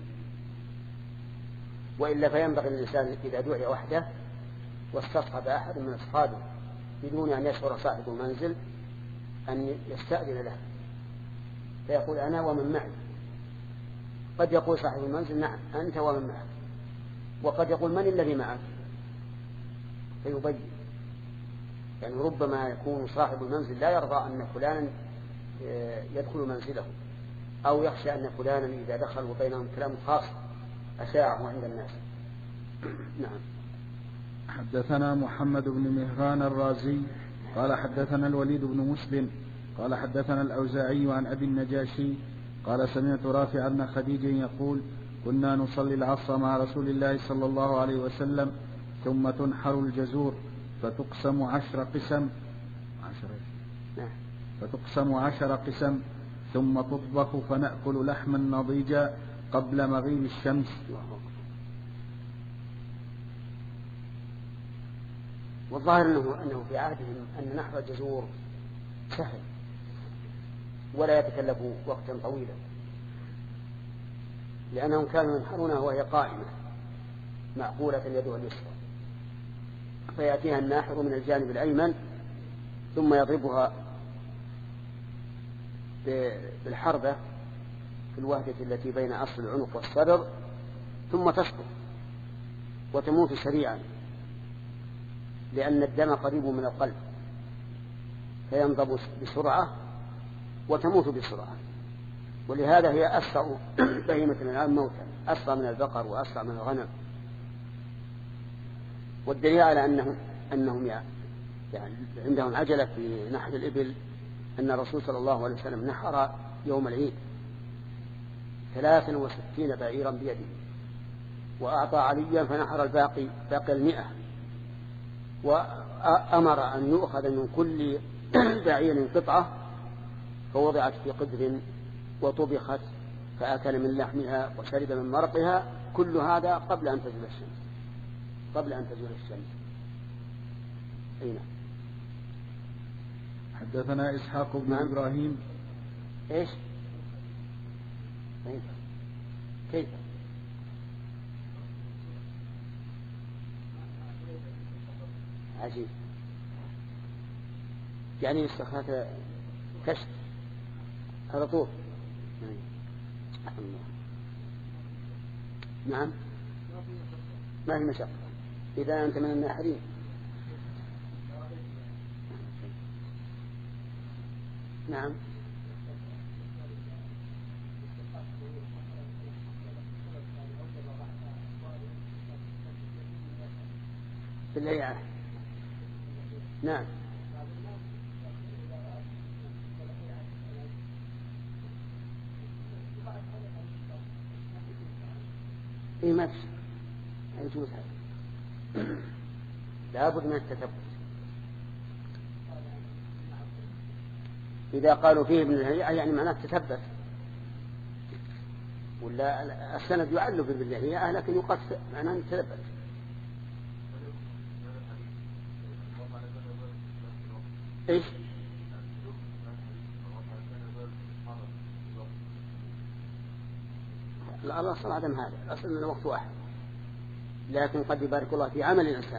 Speaker 1: وإلا فينبغي الإنسان إذا دعي وحده واستصحب أحد من أصحابه بدون أن يشعر صاحب المنزل أن يستأذن له، فيقول أنا ومن معي. قد يقول صاحب المنزل نعم أنت ومن معك، وقد يقول من الذي معك، فيبين. يعني ربما يكون صاحب المنزل لا يرضى أن فلانا يدخل منزله، أو يخشى أن فلانا إذا دخل وبينهم كلام خاص أشاعه عند الناس. نعم.
Speaker 3: حدثنا محمد بن مهران الرازي قال حدثنا الوليد بن مسلم قال حدثنا الأوزاعي عن أبي النجاشي قال سمعت رافع بن خديج يقول كنا نصلي العصر مع رسول الله صلى الله عليه وسلم ثم تنحر الجزور فتقسم عشر قسم عشر فتقسم عشر قسم ثم تطبخ فنأكل لحما نضيجا قبل مغيب الشمس.
Speaker 1: والظاهر أنه, أنه في عهدهم أن نحر الجزور سهل ولا يتكلف وقتا طويلا، لأنهم كانوا ينحرونها وهي قائمة معقولة يده اليسرى، فيأتيها الناحر من الجانب الأيمن ثم يضربها بالحربة في الوهدة التي بين أصل العنق والصدر ثم تسقط وتموت سريعا، لأن الدم قريب من القلب فينضب بسرعة وتموت بسرعة. ولهذا هي أسرع بهيمة الأنعام موتا، أسرع من البقر وأسرع من الغنم. والدليل على أنهم, أنهم يعني عندهم عجلة في نحر الإبل أن الرسول صلى الله عليه وسلم نحر يوم العيد ثلاثا وستين بعيرا بيده، وأعطى عليا فنحر الباقي باقي المئة، وأمر أن يؤخذ من كل بعير قطعة فوضعت في قدر وطبخت فأكل من لحمها وشرب من مرقها، كل هذا قبل أن تزول الشمس قبل أن تزول الشمس أين؟
Speaker 3: حدثنا إسحاق بن نعم. إبراهيم
Speaker 1: إيش؟ أين؟ كيف؟ عجيب، يعني استخدمت كشف على طول. نعم ما في مشقة إذا أنت من الناحرين. نعم في الليعة. نعم إيه ما في يجوز هذا، لابد من التثبت. إذا قالوا فيه ابن الهيئة يعني معناه تثبت، ولا السند يعل بابن الهيئة لكن يقال معناه تثبت. إيش؟ لا الأصل عدم هذا، الأصل أن الوقت واحد، لكن قد يبارك الله في عمل الإنسان.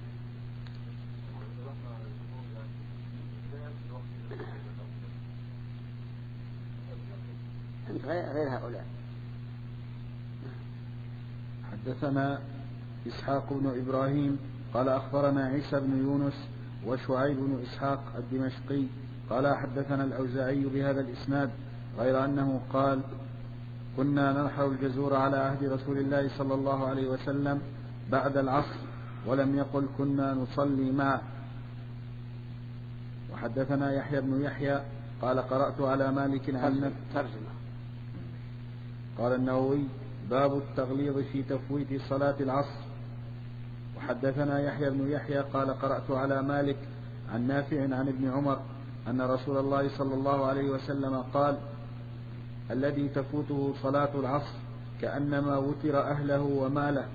Speaker 1: أنت غير هؤلاء.
Speaker 3: حدثنا إسحاق بن إبراهيم قال أخبرنا عيسى بن يونس وشعيب بن إسحاق الدمشقي قال حدثنا الأوزاعي بهذا الإسناد، غير أنه قال كنا ننحر الجزور على عهد رسول الله صلى الله عليه وسلم بعد العصر، ولم يقل كنا نصلي معه. وحدثنا يحيى بن يحيى قال قرأت على مالك عن
Speaker 1: ترجمة.
Speaker 3: قال النووي باب التغليظ في تفويت صلاة العصر. وحدثنا يحيى بن يحيى قال قرأت على مالك عن نافع عن ابن عمر أن رسول الله صلى الله عليه وسلم قال الذي تفوته صلاة العصر كأنما وتر أهله وماله.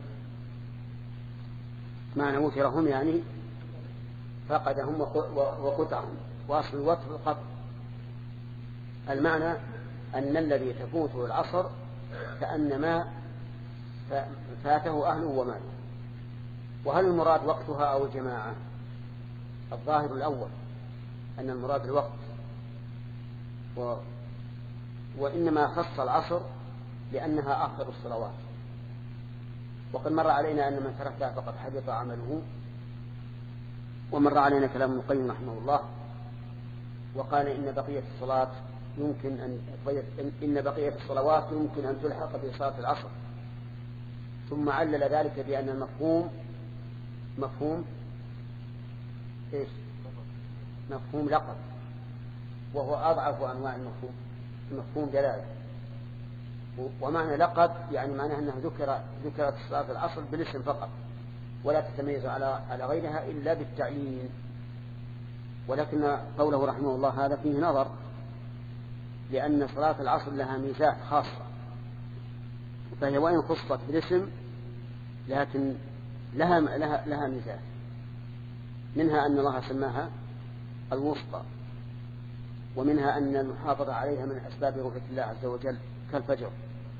Speaker 1: معنى وترهم يعني فقدهم وقطعهم، وأصل الوتر القطع. المعنى أن الذي تفوته العصر كأنما فاته أهله وماله. وهل المراد وقتها أو الجماعة؟ الظاهر الأول أن المراد الوقت، و وإنما خص العصر لأنها آخر الصلوات. وقد مر علينا أن من تركها فقد حبط عمله، ومر علينا كلام ابن القيم رحمه الله وقال إن بقية الصلاة يمكن أن إن بقية الصلوات يمكن أن تلحق بصلاة العصر، ثم علل ذلك بأن المفهوم مفهوم إيش؟ مفهوم لقب، وهو أضعف أنواع المفهوم، مفهوم دلالة. ومعنى لقب يعني معناه أنه ذكر ذكرت صلاة العصر بالاسم فقط، ولا تتميز على على غيرها إلا بالتعيين. ولكن قوله رحمه الله هذا فيه نظر، لأن صلاة العصر لها ميزات خاصة، فهي وإن خصت بالاسم لكن لها لها لها ميزات، منها أن الله سماها الوسطى، ومنها أن المحافظة عليها من أسباب رؤية الله عز وجل كالفجر،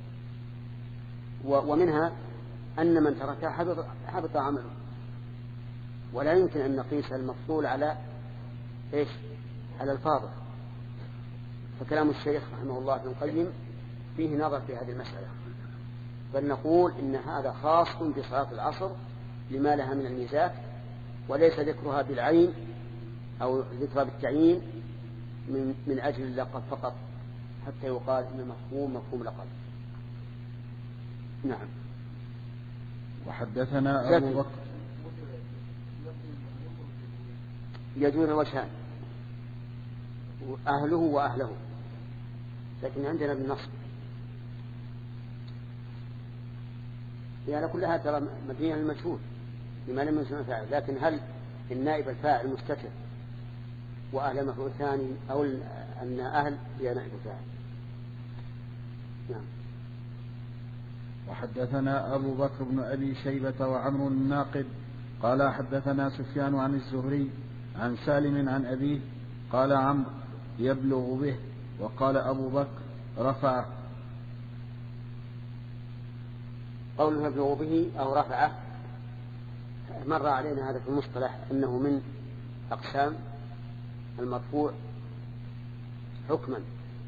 Speaker 1: ومنها أن من تركها حبط, حبط عمله. ولا يمكن أن نقيس المفضول على إيش؟ على الفاضل. فكلام الشيخ رحمه الله ابن القيم فيه نظر في هذه المسألة، بل نقول إن هذا خاص بصلاة العصر لما لها من الميزات، وليس ذكرها بالعين أو ذكرها بالتعيين من, من أجل اللقب فقط، حتى يقال إن مفهوم مفهوم لقب. نعم.
Speaker 3: وحدثنا أبو بكر
Speaker 1: يجوز وجهان، أهله وأهله، لكن عندنا بالنصب يعني كل هذا ترى مبني على المجهول لما لم يسمى فاعل، لكن هل النائب الفاعل مستتر وأهل مفعول ثاني أو أن أهل هي نائب الفاعل؟ نعم.
Speaker 3: وحدثنا أبو بكر بن أبي شيبة وعمر الناقد قال حدثنا سفيان عن الزهري عن سالم عن أبيه قال عمرو يبلغ به، وقال أبو بكر رفع.
Speaker 1: قوله يبلغ به أو رفعه مر علينا هذا في المصطلح أنه من أقسام المرفوع حكما،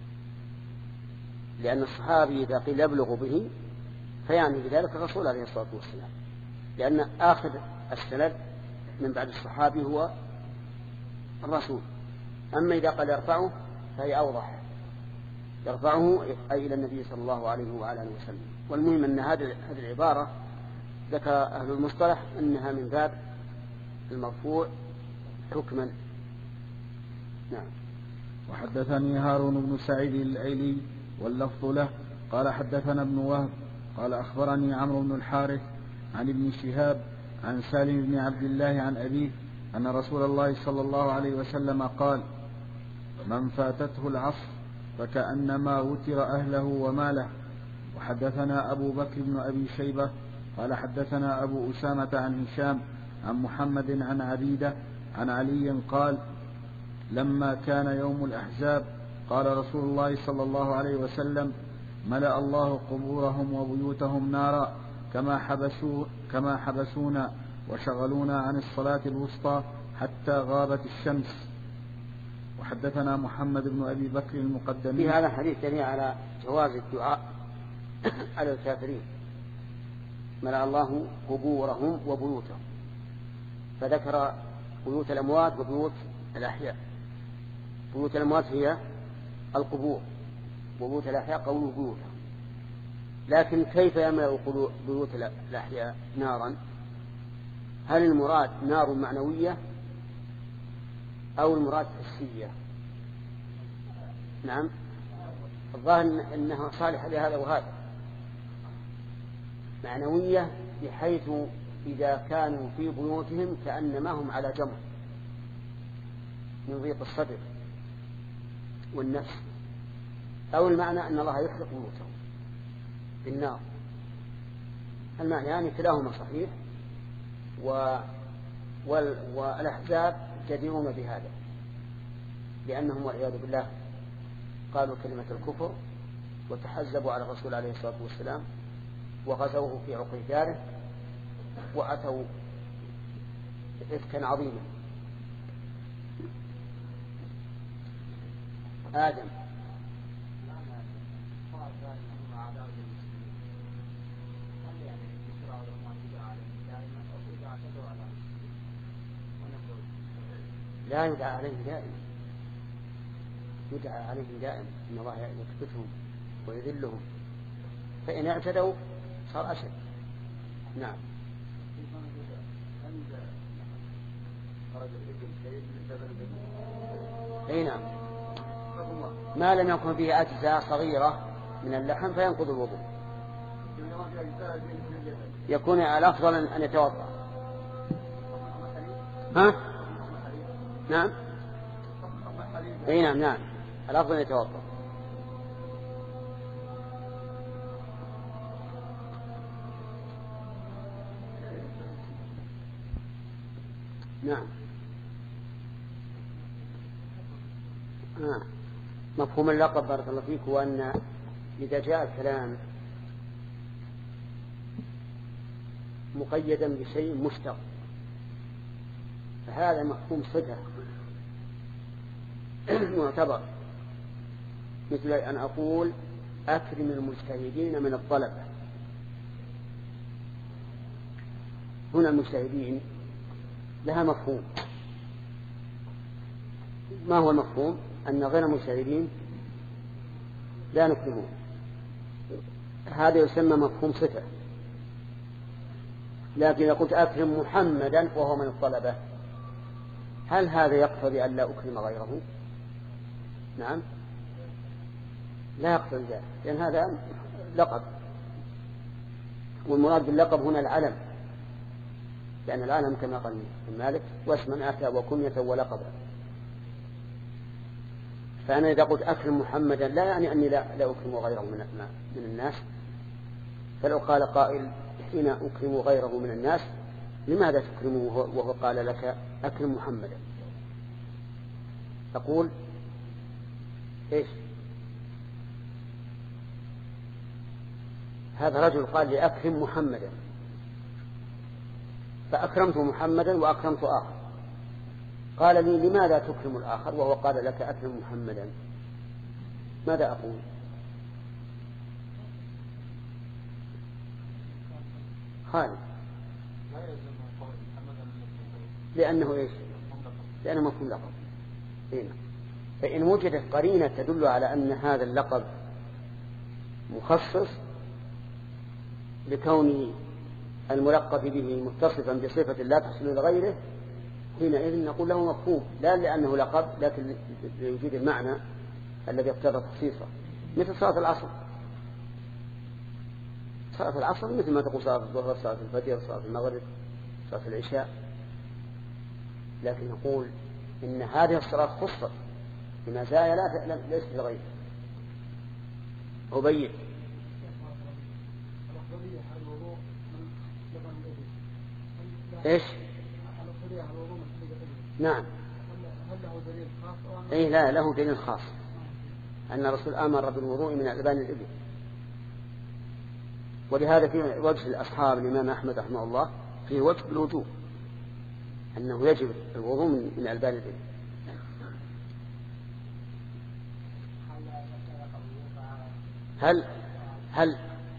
Speaker 1: لأن الصحابي إذا قيل يبلغ به فيعني بذلك الرسول عليه الصلاة والسلام، لأن آخر السند من بعد الصحابي هو الرسول. أما إذا قال يرفعه فهي أوضح، يرفعه أي إلى النبي صلى الله عليه وعلى آله وسلم. والمهم أن هذه العبارة ذكر أهل المصطلح أنها من باب المرفوع حكما. نعم.
Speaker 3: وحدثني هارون بن سعيد الأيلي واللفظ له قال حدثنا ابن وهب قال أخبرني عمرو بن الحارث عن ابن شهاب عن سالم بن عبد الله عن أبيه أن رسول الله صلى الله عليه وسلم قال من فاتته العصر فكأنما وتر أهله وماله. وحدثنا أبو بكر بن أبي شيبة قال حدثنا أبو أسامة عن هشام عن محمد عن عبيدة عن علي قال لما كان يوم الأحزاب قال رسول الله صلى الله عليه وسلم ملأ الله قبورهم وبيوتهم نارا كما حبسوا كما حبسونا وشغلونا عن الصلاة الوسطى حتى غابت الشمس. وحدثنا محمد بن أبي بكر المقدمي.
Speaker 1: في هذا الحديث دليل على جواز الدعاء على الكافرين، ملأ الله قبورهم وبيوتهم، فذكر بيوت الأموات وبيوت الأحياء. بيوت الأموات هي القبور، وبيوت الأحياء قوله بيوتهم. لكن كيف يملأ بيوت الأحياء نارا؟ هل المراد نار معنوية أو المراد حسية؟ نعم، الظاهر أنها صالحة لهذا وهذا. معنوية بحيث إذا كانوا في بيوتهم كأنما هم على جمر من ضيق الصدر والنفس، أو المعنى أن الله يحرق بيوتهم بالنار. المعنى يعني كلاهما صحيح، و... وال... والأحزاب جديرون بهذا، لأنهم والعياذ بالله قالوا كلمة الكفر وتحزبوا على الرسول عليه الصلاة والسلام وغزوه في عقر داره وأتوا إفكا عظيما. آدم لا يدعى عليهم دائما، يدعى عليهم دائما إن الله يكبتهم ويذلهم، فإن اعتدوا صار أشد. نعم. أي نعم، ما لم يكن فيه أجزاء صغيرة من اللحم فينقض الوضوء، يكون الأفضل أن يتوضأ. ها؟ نعم. أي نعم نعم، الأفضل أن يتوضأ. نعم. آه. مفهوم اللقب بارك الله فيك هو أن إذا جاء الكلام مقيدا بشيء مشتق فهذا مفهوم صفة معتبر، مثل أن أقول أكرم المجتهدين من الطلبة. هنا المجتهدين لها مفهوم. ما هو المفهوم؟ أن غير المجتهدين لا نكرمون. هذا يسمى مفهوم صفة. لكن إذا قلت أكرم محمدا وهو من الطلبة، هل هذا يقتضي أن لا أكرم غيره؟ نعم، لا يقتضي ذلك، لأن هذا لقب، والمراد باللقب هنا العلم، لأن العلم كما قال مالك واسما أتى وكنية ولقبا. فأنا إذا قلت أكرم محمدا لا يعني أني لا, لا أكرم غيره من, من الناس. فلو قال قائل حين أكرم غيره من الناس لماذا تكرمه وهو قال لك أكرم محمدا؟ تقول إيش؟ هذا رجل قال لي أكرم محمدا، فأكرمت محمدا وأكرمت آخر، قال لي لماذا تكرم الآخر وهو قال لك أكرم محمدا؟ ماذا أقول؟ خالد، لأنه إيش؟ لأنه مفهوم لقب. هنا فإن وجدت قرينة تدل على أن هذا اللقب مخصص لكون الملقب به متصفا بصفة لا تحصل لغيره، حينئذ نقول له مفهوم، لا لأنه لقب لكن لوجود المعنى الذي اقتضى تخصيصه، مثل صلاة العصر. صلاة العصر مثل ما تقول صلاة الظهر، صلاة الفجر، صلاة المغرب، صلاة العشاء، لكن نقول إن هذه الصلاة خصت بمزايا لا ليست لغيره. أبين إيش؟ نعم، إيه لا له دليل خاص أن الرسول أمر بالوضوء من ألبان الإبل، ولهذا في وجه الأصحاب الإمام أحمد رحمه الله فيه وجه بالوجوب أنه يجب الوضوء من ألبان الإبل. هل هل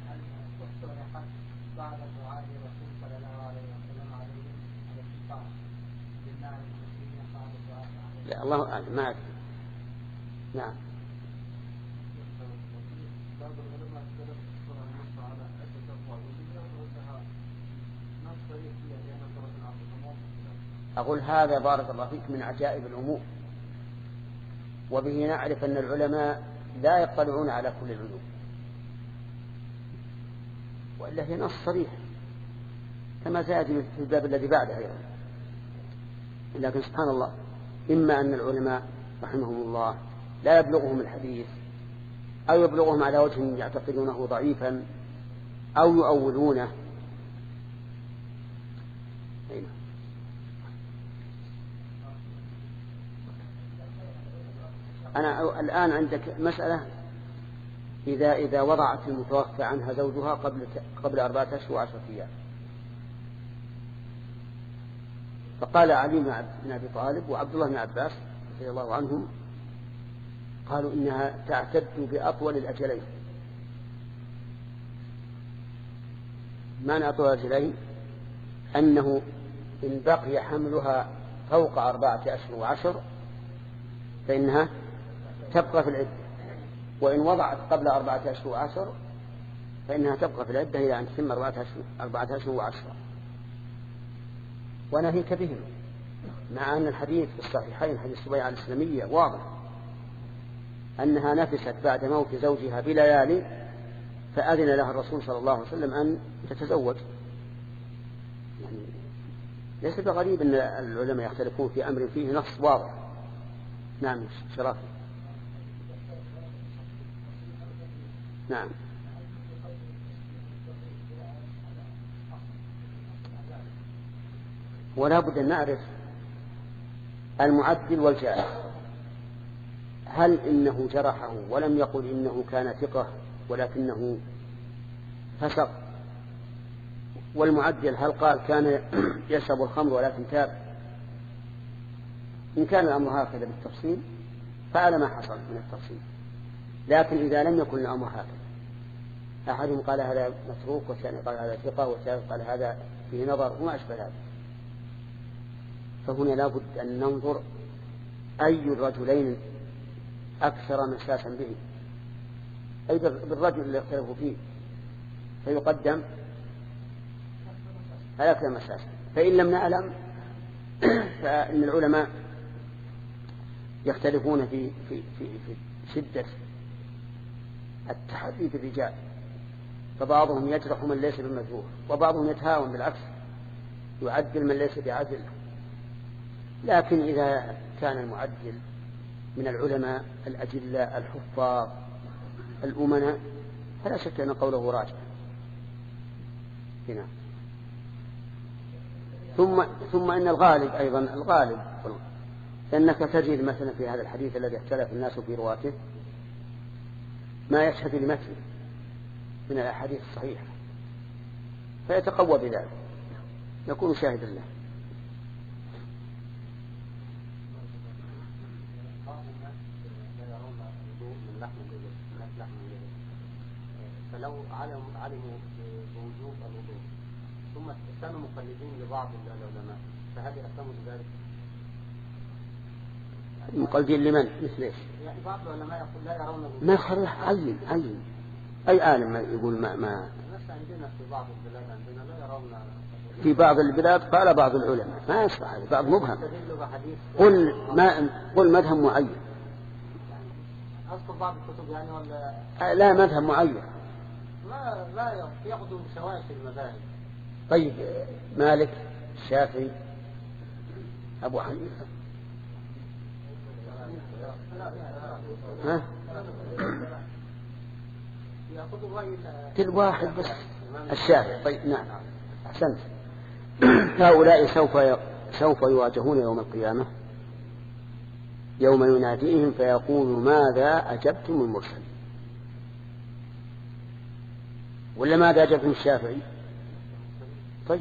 Speaker 1: لا الله أعلم ما أدري. نعم. أقول هذا بارك الله فيك من عجائب الأمور، وبه نعرف أن العلماء لا يطلعون على كل العلوم، وإلا هي نص صريح كما سيأتي في الباب الذي بعده أيضا. لكن سبحان الله، إما أن العلماء رحمهم الله لا يبلغهم الحديث، أو يبلغهم على وجه يعتقدونه ضعيفا، أو يؤولونه. هنا. أنا الآن عندك مسألة، إذا إذا وضعت المتوفى عنها زوجها قبل قبل أربعة أشهر وعشرة أيام، فقال علي بن أبي طالب وعبد الله بن عباس رضي الله عنهم قالوا إنها تعتد بأطول الأجلين. معنى أطول الأجلين أنه إن بقي حملها فوق أربعة أشهر وعشر فإنها تبقى في العدة، وإن وضعت قبل أربعة أشهر وعشر فإنها تبقى في العدة إلى أن تتم أربعة أشهر وعشرة. وناهيك بهم، مع أن الحديث في الصحيحين حديث سبيعة الإسلامية واضح أنها نفست بعد موت زوجها بليالي فأذن لها الرسول صلى الله عليه وسلم أن تتزوج. يعني ليس بغريب أن العلماء يختلفون في أمر فيه نص واضح. نعم شرافي. نعم. ولا بد أن نعرف المعدل والجائر، هل إنه جرحه ولم يقل إنه كان ثقة ولكنه فسق، والمعدل هل قال كان يشرب الخمر ولكن تاب؟ إن كان الأمر هكذا بالتفصيل فعلى ما حصل من التفصيل. لكن إذا لم يكن الأمر هكذا، أحدهم قال هذا متروك والثاني قال هذا ثقة والثالث قال هذا فيه نظر وما أشبه هذا، فهنا لابد أن ننظر أي الرجلين أكثر مساسا به، أي بالرجل اللي اختلفوا فيه، فيقدم الأكثر مساسا. فإن لم نعلم فإن العلماء يختلفون في, في, في, في شدة التحدي بالرجال، فبعضهم يجرح من ليس بالمجروح، وبعضهم يتهاون بالعكس يعدل من ليس بعدل. لكن إذا كان المعدل من العلماء الأجلاء الحفاظ الأمناء فلا شك أن قوله راجع هنا. ثم ثم إن الغالب أيضا الغالب أنك تجد مثلا في هذا الحديث الذي اختلف الناس في رواته ما يشهد لمثله من الأحاديث الصحيحة فيتقوى بذلك، يكون شاهدا له.
Speaker 2: فلو علموا بوجوب الوضوء ثم كانوا مقلدين لبعض العلماء فهل يأثموا بذلك؟
Speaker 1: مقلدين لمن؟ مثل ايش؟
Speaker 2: يعني بعض العلماء يقول لا يرون
Speaker 1: ما يخرح عين عين أي عالم يقول ما ما
Speaker 2: عندنا في بعض البلاد عندنا لا يرون.
Speaker 1: في بعض البلاد قال بعض العلماء ما يصح هذا، بعض مبهم. قل ما قل مذهب معين.
Speaker 2: أذكر بعض الكتب يعني ولا
Speaker 1: لا مذهب معين.
Speaker 2: لا لا يأخذوا شوائش المذاهب.
Speaker 1: طيب مالك الشافعي أبو حنيفة ها كل واحد بس الشافعي. طيب نعم أحسنت. هؤلاء سوف سوف يواجهون يوم القيامة يوم يناديهم فيقول ماذا أجبتم المرسل، ولا ماذا أجبتم الشافعي؟ طيب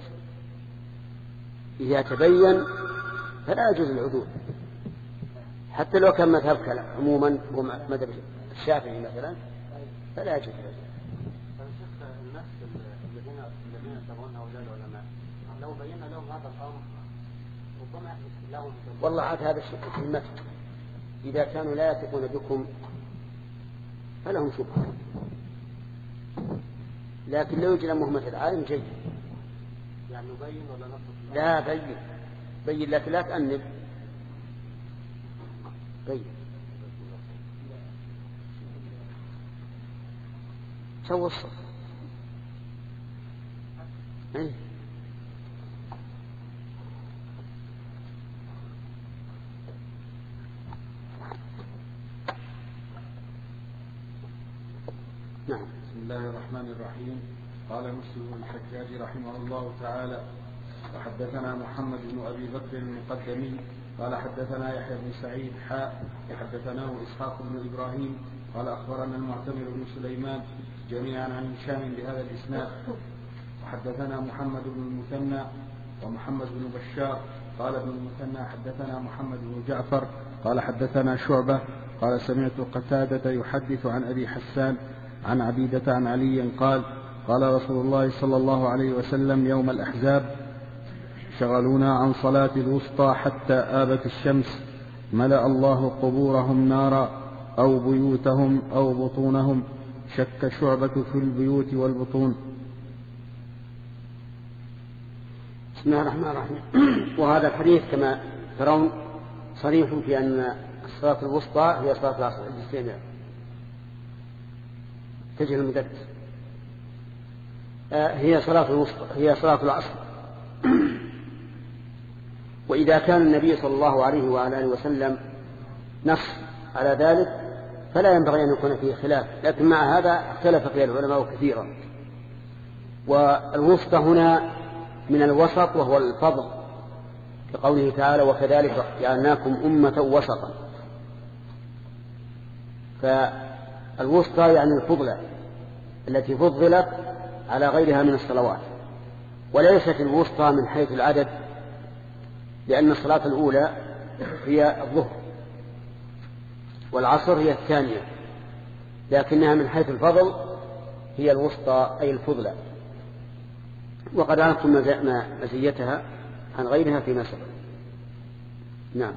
Speaker 1: إذا تبين فلا يجوز العدول حتى لو كان مذهبك عموما هو مذهب الشافعي مثلا فلا يجوز العدول.
Speaker 2: الناس الذين الذين يتبعون هؤلاء العلماء لو بينا لهم هذا الأمر ربما يحدث لهم.
Speaker 1: والله عاد هذا الشيء في المثل إذا كانوا لا يثقون بكم فلهم شبهة، لكن لو يجي لهم مثل عالم جيد
Speaker 2: يعني نبين ولا نصف؟
Speaker 1: لا بين بين لكن لا تأنب بين. سوى الصف ايه نعم.
Speaker 3: بسم الله الرحمن الرحيم. قال مسلم بن الحجاج رحمه الله تعالى وحدثنا محمد بن أبي بكر المقدمي قال حدثنا يحيى بن سعيد حاء وحدثناه إسحاق بن إبراهيم قال أخبرنا المعتمر بن سليمان جميعا عن هشام بهذا الإسناد. وحدثنا محمد بن المثنى ومحمد بن بشار قال ابن المثنى حدثنا محمد بن جعفر قال حدثنا شعبة قال سمعت قتادة يحدث عن أبي حسان عن عبيدة عن علي قال قال رسول الله صلى الله عليه وسلم يوم الأحزاب شغلونا عن صلاة الوسطى حتى آبت الشمس ملأ الله قبورهم نارا أو بيوتهم أو بطونهم. شك شعبة في البيوت والبطون.
Speaker 1: بسم الله الرحمن الرحيم. وهذا الحديث كما ترون صريح في أن الصلاة الوسطى هي صلاة العصر الاستئناف تجه المدرس آه هي صلاة الوسطى هي صلاة العصر. وإذا كان النبي صلى الله عليه وعلى آله وسلم نص على ذلك فلا ينبغي أن يكون فيه خلاف، لكن مع هذا اختلف فيه العلماء كثيرا. والوسطى هنا من الوسط وهو الفضل كقوله تعالى وكذلك جعلناكم أمة وسطا، فالوسطى يعني الفضلة التي فضلت على غيرها من الصلوات، وليست الوسطى من حيث العدد لأن الصلاة الأولى هي الظهر والعصر هي الثانية لكنها من حيث الفضل هي الوسطى أي الفضلى، وقد عرفتم مزيتها عن غيرها فيما سبق. نعم.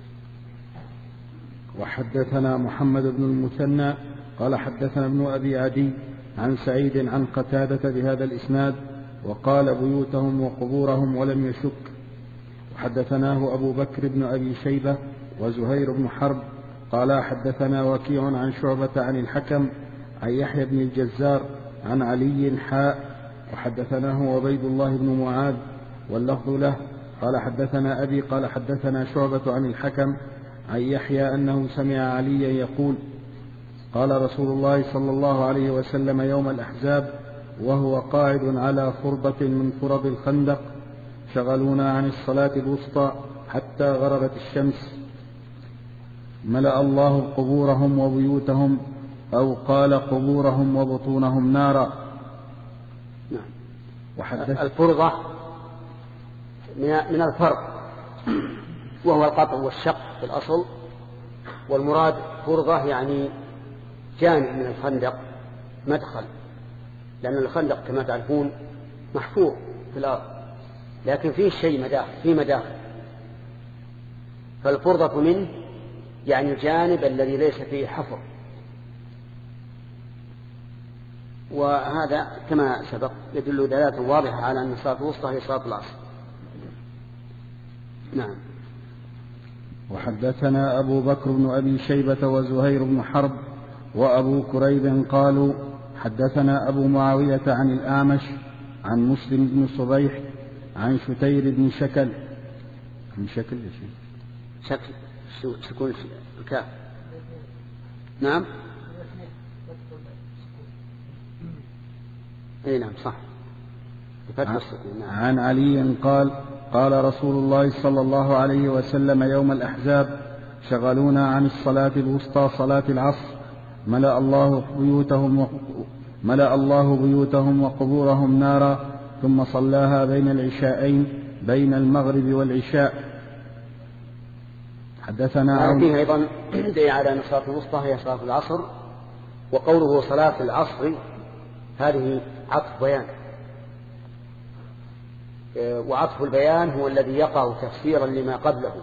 Speaker 3: وحدثنا محمد بن المثنى قال حدثنا ابن أبي عدي عن سعيد عن قتادة بهذا الإسناد وقال بيوتهم وقبورهم ولم يشك. وحدثناه أبو بكر بن أبي شيبة وزهير بن حرب قال حدثنا وكيع عن شعبة عن الحكم عن يحيى بن الجزار عن علي حاء. وحدثناه عبيد الله بن معاذ واللفظ له قال حدثنا أبي قال حدثنا شعبة عن الحكم عن يحيى أنه سمع عليا يقول قال رسول الله صلى الله عليه وسلم يوم الأحزاب وهو قاعد على فرضة من فرض الخندق شغلونا عن الصلاة الوسطى حتى غربت الشمس ملأ الله قبورهم وبيوتهم أو قال قبورهم وبطونهم نارا.
Speaker 1: نعم. وحدث الفرضة من الفرق وهو القطع والشق في الأصل، والمراد فرضة يعني جانب من الخندق مدخل، لأن الخندق كما تعرفون محفور في الأرض لكن فيه شيء مداخل فيه مداخل، فالفرضة منه يعني الجانب الذي ليس فيه حفر. وهذا كما سبق يدل دلالة واضحة على أن الصلاة الوسطى هي صلاة العصر. نعم.
Speaker 3: وحدثنا أبو بكر بن أبي شيبة وزهير بن حرب وأبو كريب قالوا حدثنا أبو معاوية عن الأعمش عن مسلم بن صبيح عن شتير بن شكل من شكل
Speaker 1: شكل شو تكون الكاف. نعم. اي نعم صح.
Speaker 3: عن, عن علي قال قال رسول الله صلى الله عليه وسلم يوم الأحزاب شغلونا عن الصلاة الوسطى صلاة العصر ملأ الله بيوتهم ملأ الله بيوتهم وقبورهم نارا ثم صلاها بين العشاءين بين المغرب والعشاء. حدثنا
Speaker 1: عون فيه أيضا دليل على أن صلاة الوسطى هي صلاة العصر، وقوله صلاة العصر هذه عطف بيان، وعطف البيان هو الذي يقع تفسيرا لما قبله،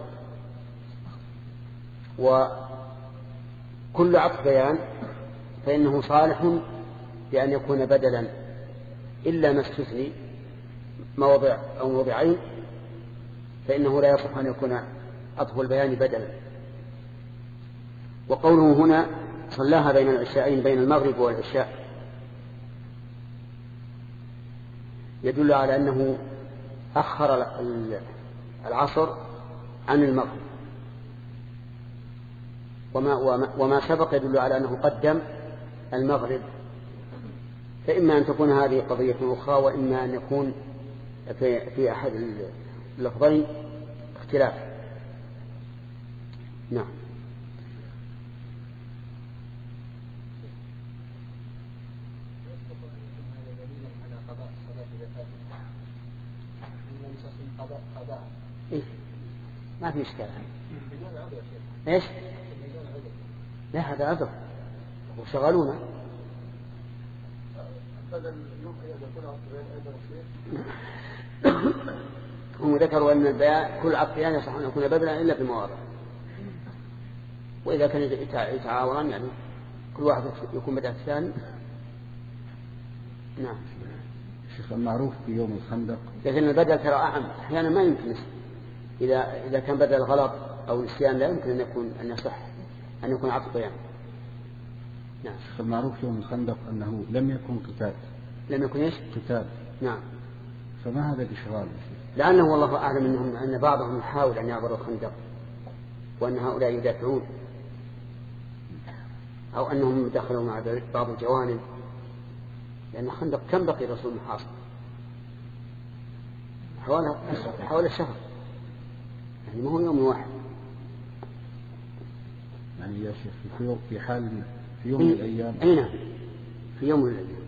Speaker 1: وكل عطف بيان فإنه صالح بأن يكون بدلا إلا ما استثني موضع أو موضعين فإنه لا يصح أن يكون عطف البيان بدلا. وقوله هنا صلاها بين العشاءين بين المغرب والعشاء يدل على أنه أخر العصر عن المغرب، وما, وما سبق يدل على أنه قدم المغرب، فإما أن تكون هذه قضية أخرى وإما أن يكون في, في أحد اللفظين اختلاف. نعم. إيه؟ ما في إشكال. إيش؟ لا هذا عذر وشغلونا. هم ذكروا أن البيان كل عطفيان يصح أن يكون بدلا إلا في المواضع، وإذا كان يتعاوران يعني كل واحد يكون بدأ الثاني. نعم.
Speaker 3: شيخ المعروف في يوم الخندق
Speaker 1: لكن البدل ترى أعم أحيانا ما يمكن، إذا إذا كان بدل الغلط أو النسيان لا يمكن أن يكون أن يصح أن يكون عطف بيان.
Speaker 3: نعم. شيخ المعروف في يوم الخندق أنه لم يكن قتال.
Speaker 1: لم يكن إيش؟
Speaker 3: قتال.
Speaker 1: نعم.
Speaker 3: فما هذا الإشغال؟
Speaker 1: لأنه والله أعلم أنهم أن بعضهم يحاول أن يعبر الخندق وأن هؤلاء يدافعون، أو أنهم دخلوا مع بعض الجوانب، لأن الخندق كم بقي رسول محاصر؟ حوالي حوالي الشهر، يعني ما هو يوم واحد.
Speaker 3: يعني يا شيخ في يوم في حال في يوم من الأيام.
Speaker 1: أي نعم في يوم من الأيام.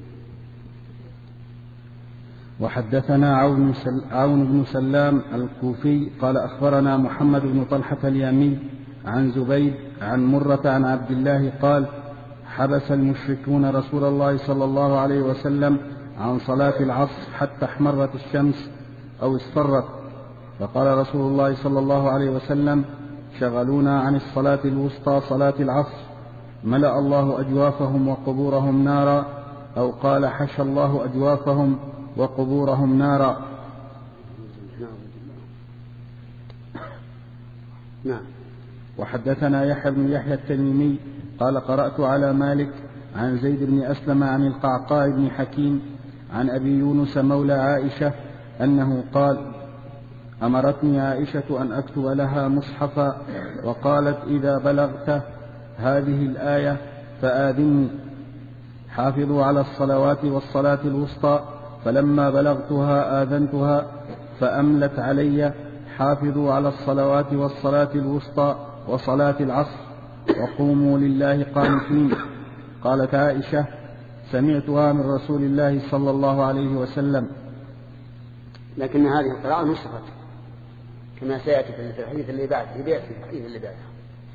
Speaker 3: وحدثنا عون, سل... عون بن سلام الكوفي قال أخبرنا محمد بن طلحة اليامي عن زبيد عن مرة عن عبد الله قال حبس المشركون رسول الله صلى الله عليه وسلم عن صلاة العصر حتى احمرت الشمس أو اصفرت، فقال رسول الله صلى الله عليه وسلم: شغلونا عن الصلاة الوسطى صلاة العصر، ملأ الله أجوافهم وقبورهم نارا، أو قال: حشى الله أجوافهم وقبورهم نارا.
Speaker 1: نعم.
Speaker 3: وحدثنا يحيى بن يحيى التميمي قال: قرأت على مالك عن زيد بن أسلم عن القعقاع بن حكيم عن أبي يونس مولى عائشة أنه قال: أمرتني عائشة أن أكتب لها مصحفا، وقالت: إذا بلغت هذه الآية فآذني: حافظوا على الصلوات والصلاة الوسطى. فلما بلغتها آذنتها فأملت علي: حافظوا على الصلوات والصلاة الوسطى وصلاة العصر، وقوموا لله قانتين. قالت عائشة: سمعتها من رسول الله صلى الله عليه وسلم.
Speaker 1: لكن هذه القراءة نسخت كما سيأتي في الحديث اللي بعد في الحديث اللي بعد.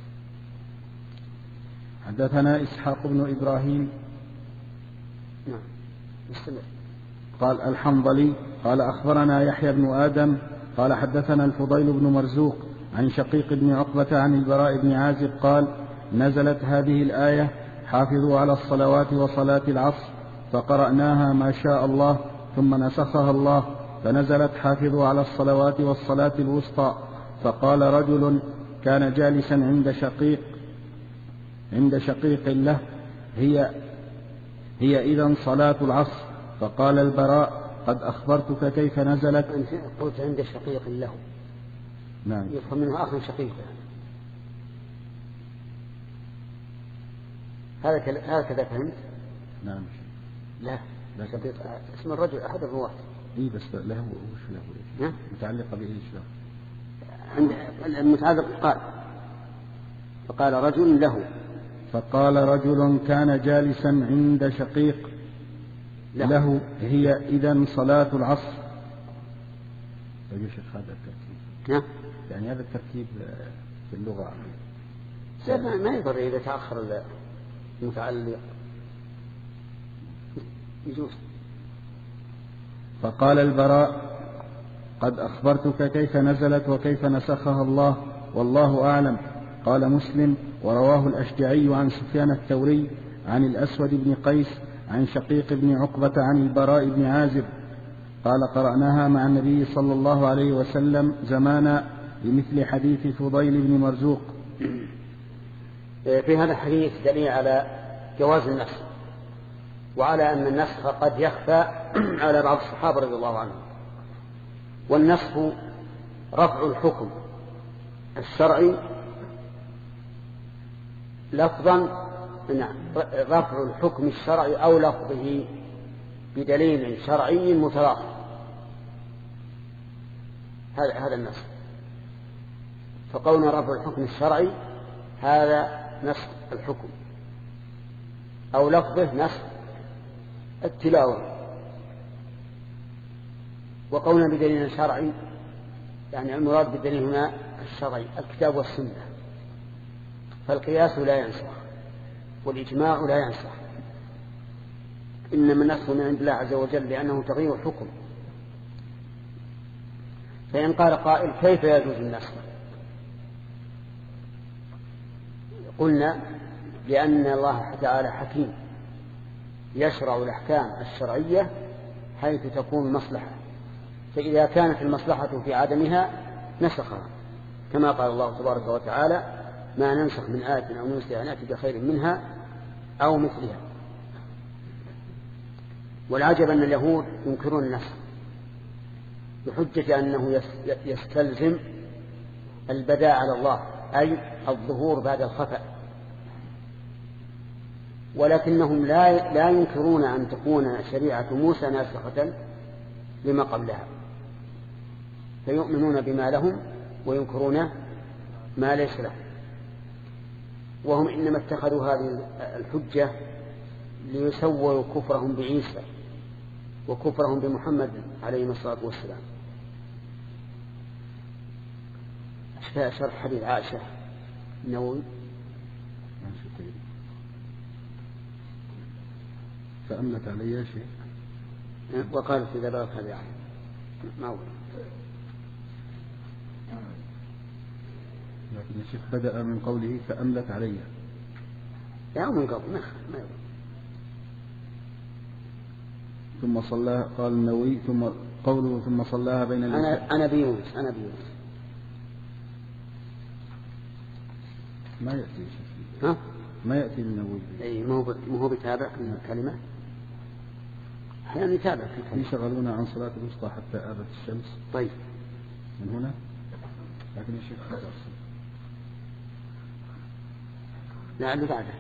Speaker 3: حدثنا إسحاق بن إبراهيم.
Speaker 1: نعم. مستمر.
Speaker 3: قال الحنظلي قال: أخبرنا يحيى بن آدم قال: حدثنا الفضيل بن مرزوق عن شقيق بن عقبة عن البراء بن عازب قال: نزلت هذه الآية: حافظوا على الصلوات وصلاة العصر، فقرأناها ما شاء الله، ثم نسخها الله فنزلت: حافظوا على الصلوات والصلاة الوسطى. فقال رجل كان جالسا عند شقيق عند شقيق له: هي هي إذن صلاة العصر. فقال البراء: قد أخبرتك كيف نزلت.
Speaker 1: أنت قلت عند شقيق له.
Speaker 3: نعم.
Speaker 1: يفهم منه أخ شقيق. هذا هكذا فهمت؟
Speaker 3: نعم.
Speaker 1: لا لا شقيق اسم الرجل أحد الرواة.
Speaker 3: إيه بس له وش له؟ متعلقة بإيش له؟
Speaker 1: عند المتعلق قال فقال رجل له.
Speaker 3: فقال رجل كان جالسا عند شقيق له, له هي إذن صلاة العصر. يا شيخ هذا الترتيب.
Speaker 1: نعم.
Speaker 3: يعني هذا الترتيب في اللغة
Speaker 1: ما يضر إذا تأخر المتعلق يجوز.
Speaker 3: فقال البراء: قد أخبرتك كيف نزلت وكيف نسخها الله، والله أعلم. قال مسلم: ورواه الأشجعي عن سفيان الثوري عن الأسود بن قيس عن شقيق بن عقبة عن البراء بن عازب قال: قرأناها مع النبي صلى الله عليه وسلم زمانا بمثل حديث فضيل بن مرزوق.
Speaker 1: في هذا الحديث دليل على جواز النسخ، وعلى أن النسخ قد يخفى على بعض الصحابة رضي الله عنهم. والنسخ رفع الحكم الشرعي لفظا، نعم، رفع الحكم الشرعي أو لفظه بدليل شرعي متراخي، هذا هذا النسخ. فقولنا رفع الحكم الشرعي هذا نسخ الحكم، أو لفظه نسخ التلاوة. وقولنا بدليل شرعي يعني المراد بالدليل هنا الشرعي الكتاب والسنة، فالقياس لا ينسخ والإجماع لا ينسخ، إنما النسخ من عند الله عز وجل لأنه تغيير حكم. فإن قال قائل: كيف يجوز النسخ؟ قلنا: لأن الله تعالى حكيم يشرع الأحكام الشرعية حيث تكون المصلحة، فإذا كانت المصلحة في عدمها نسخها، كما قال الله تبارك وتعالى: ما ننسخ من آية أو ننسها نأتي بخير منها أو مثلها. والعجب أن اليهود ينكرون النسخ بحجة أنه يستلزم البداء على الله، أي الظهور بعد الخفاء، ولكنهم لا لا ينكرون أن تكون شريعة موسى ناسخة لما قبلها، فيؤمنون بما لهم وينكرون ما ليس لهم. وهم إنما اتخذوا هذه الحجة ليسووا كفرهم بعيسى وكفرهم بمحمد عليه الصلاة والسلام. شرح حديث عائشة النووي
Speaker 3: فأملت علي شيء
Speaker 1: وقالت إذا بغت هذه يعني ما هو.
Speaker 3: لكن الشيخ بدأ من قوله فأملت علي
Speaker 1: يا من قبل ما ما
Speaker 3: ثم صلى قال النووي ثم قوله ثم صلاها بين
Speaker 1: الإنسان. أنا أنا بيونس أنا بيونس
Speaker 3: ما يأتي
Speaker 1: ها
Speaker 3: ما يأتي النووي.
Speaker 1: أي ما هو ما هو بيتابع كلمة أحيانا يتابع في كلمة.
Speaker 3: يشغلون عن صلاة الوسطى حتى آبت الشمس.
Speaker 1: طيب
Speaker 3: من هنا لكن الشيخ خطأ
Speaker 1: لعله بعده.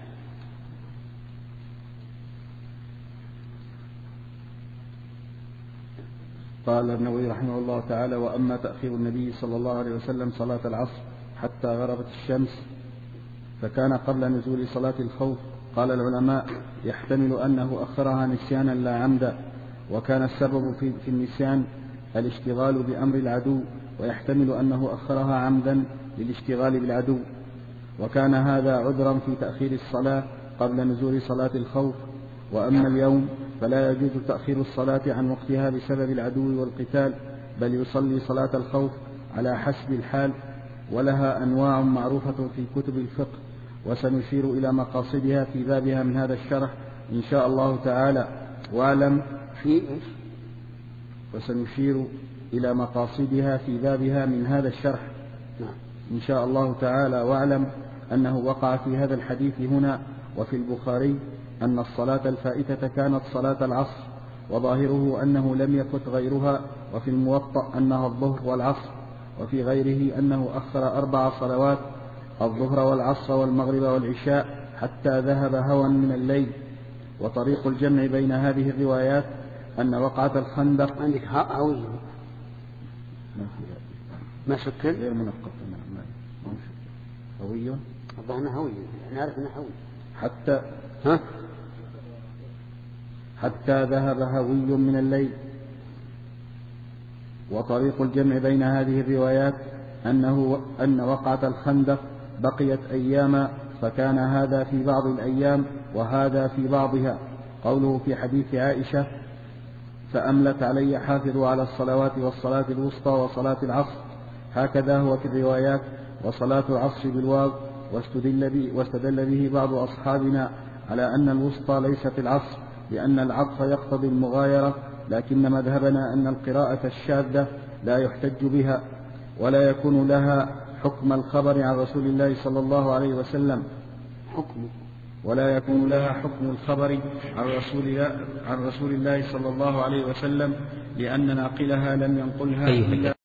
Speaker 3: قال النووي رحمه الله تعالى وأما تأخير النبي صلى الله عليه وسلم صلاة العصر حتى غربت الشمس فكان قبل نزول صلاة الخوف. قال العلماء يحتمل أنه أخرها نسيانا لا عمدا وكان السبب في, في النسيان الاشتغال بأمر العدو ويحتمل أنه أخرها عمدا للاشتغال بالعدو وكان هذا عذرا في تأخير الصلاة قبل نزول صلاة الخوف. وأما اليوم فلا يجوز تأخير الصلاة عن وقتها بسبب العدو والقتال بل يصلي صلاة الخوف على حسب الحال ولها أنواع معروفة في كتب الفقه وسنشير إلى مقاصدها في بابها من هذا الشرح إن شاء الله تعالى. واعلم
Speaker 1: في
Speaker 3: وسنشير إلى مقاصدها في بابها من هذا الشرح إن شاء الله تعالى. واعلم أنه وقع في هذا الحديث هنا وفي البخاري أن الصلاة الفائتة كانت صلاة العصر وظاهره أنه لم يفت غيرها وفي الموطأ أنها الظهر والعصر وفي غيره أنه أخر أربع صلوات الظهر والعصر والمغرب والعشاء حتى ذهب هوى من الليل. وطريق الجمع بين هذه الروايات أن وقعة الخندق
Speaker 1: عندك هوي ما شكل
Speaker 3: غير منقط هوي
Speaker 1: الظهر هوي نعرف أنه هوي
Speaker 3: حتى
Speaker 1: ها
Speaker 3: حتى ذهب هوي من الليل. وطريق الجمع بين هذه الروايات أنه أن وقعة الخندق بقيت أياما فكان هذا في بعض الأيام وهذا في بعضها. قوله في حديث عائشة فأملت علي حافظوا على الصلوات والصلاة الوسطى وصلاة العصر هكذا هو في الروايات وصلاة العصر بالواو واستدل به, واستدل به بعض أصحابنا على أن الوسطى ليست العصر لأن العطف يقتضي المغايرة لكن مذهبنا أن القراءة الشاذة لا يحتج بها ولا يكون لها حكم الخبر عن رسول الله صلى الله عليه وسلم
Speaker 1: حكم
Speaker 3: ولا يكون لها حكم الخبر عن رسول الله, عن رسول الله صلى الله عليه وسلم لأن ناقلها لم ينقلها إلا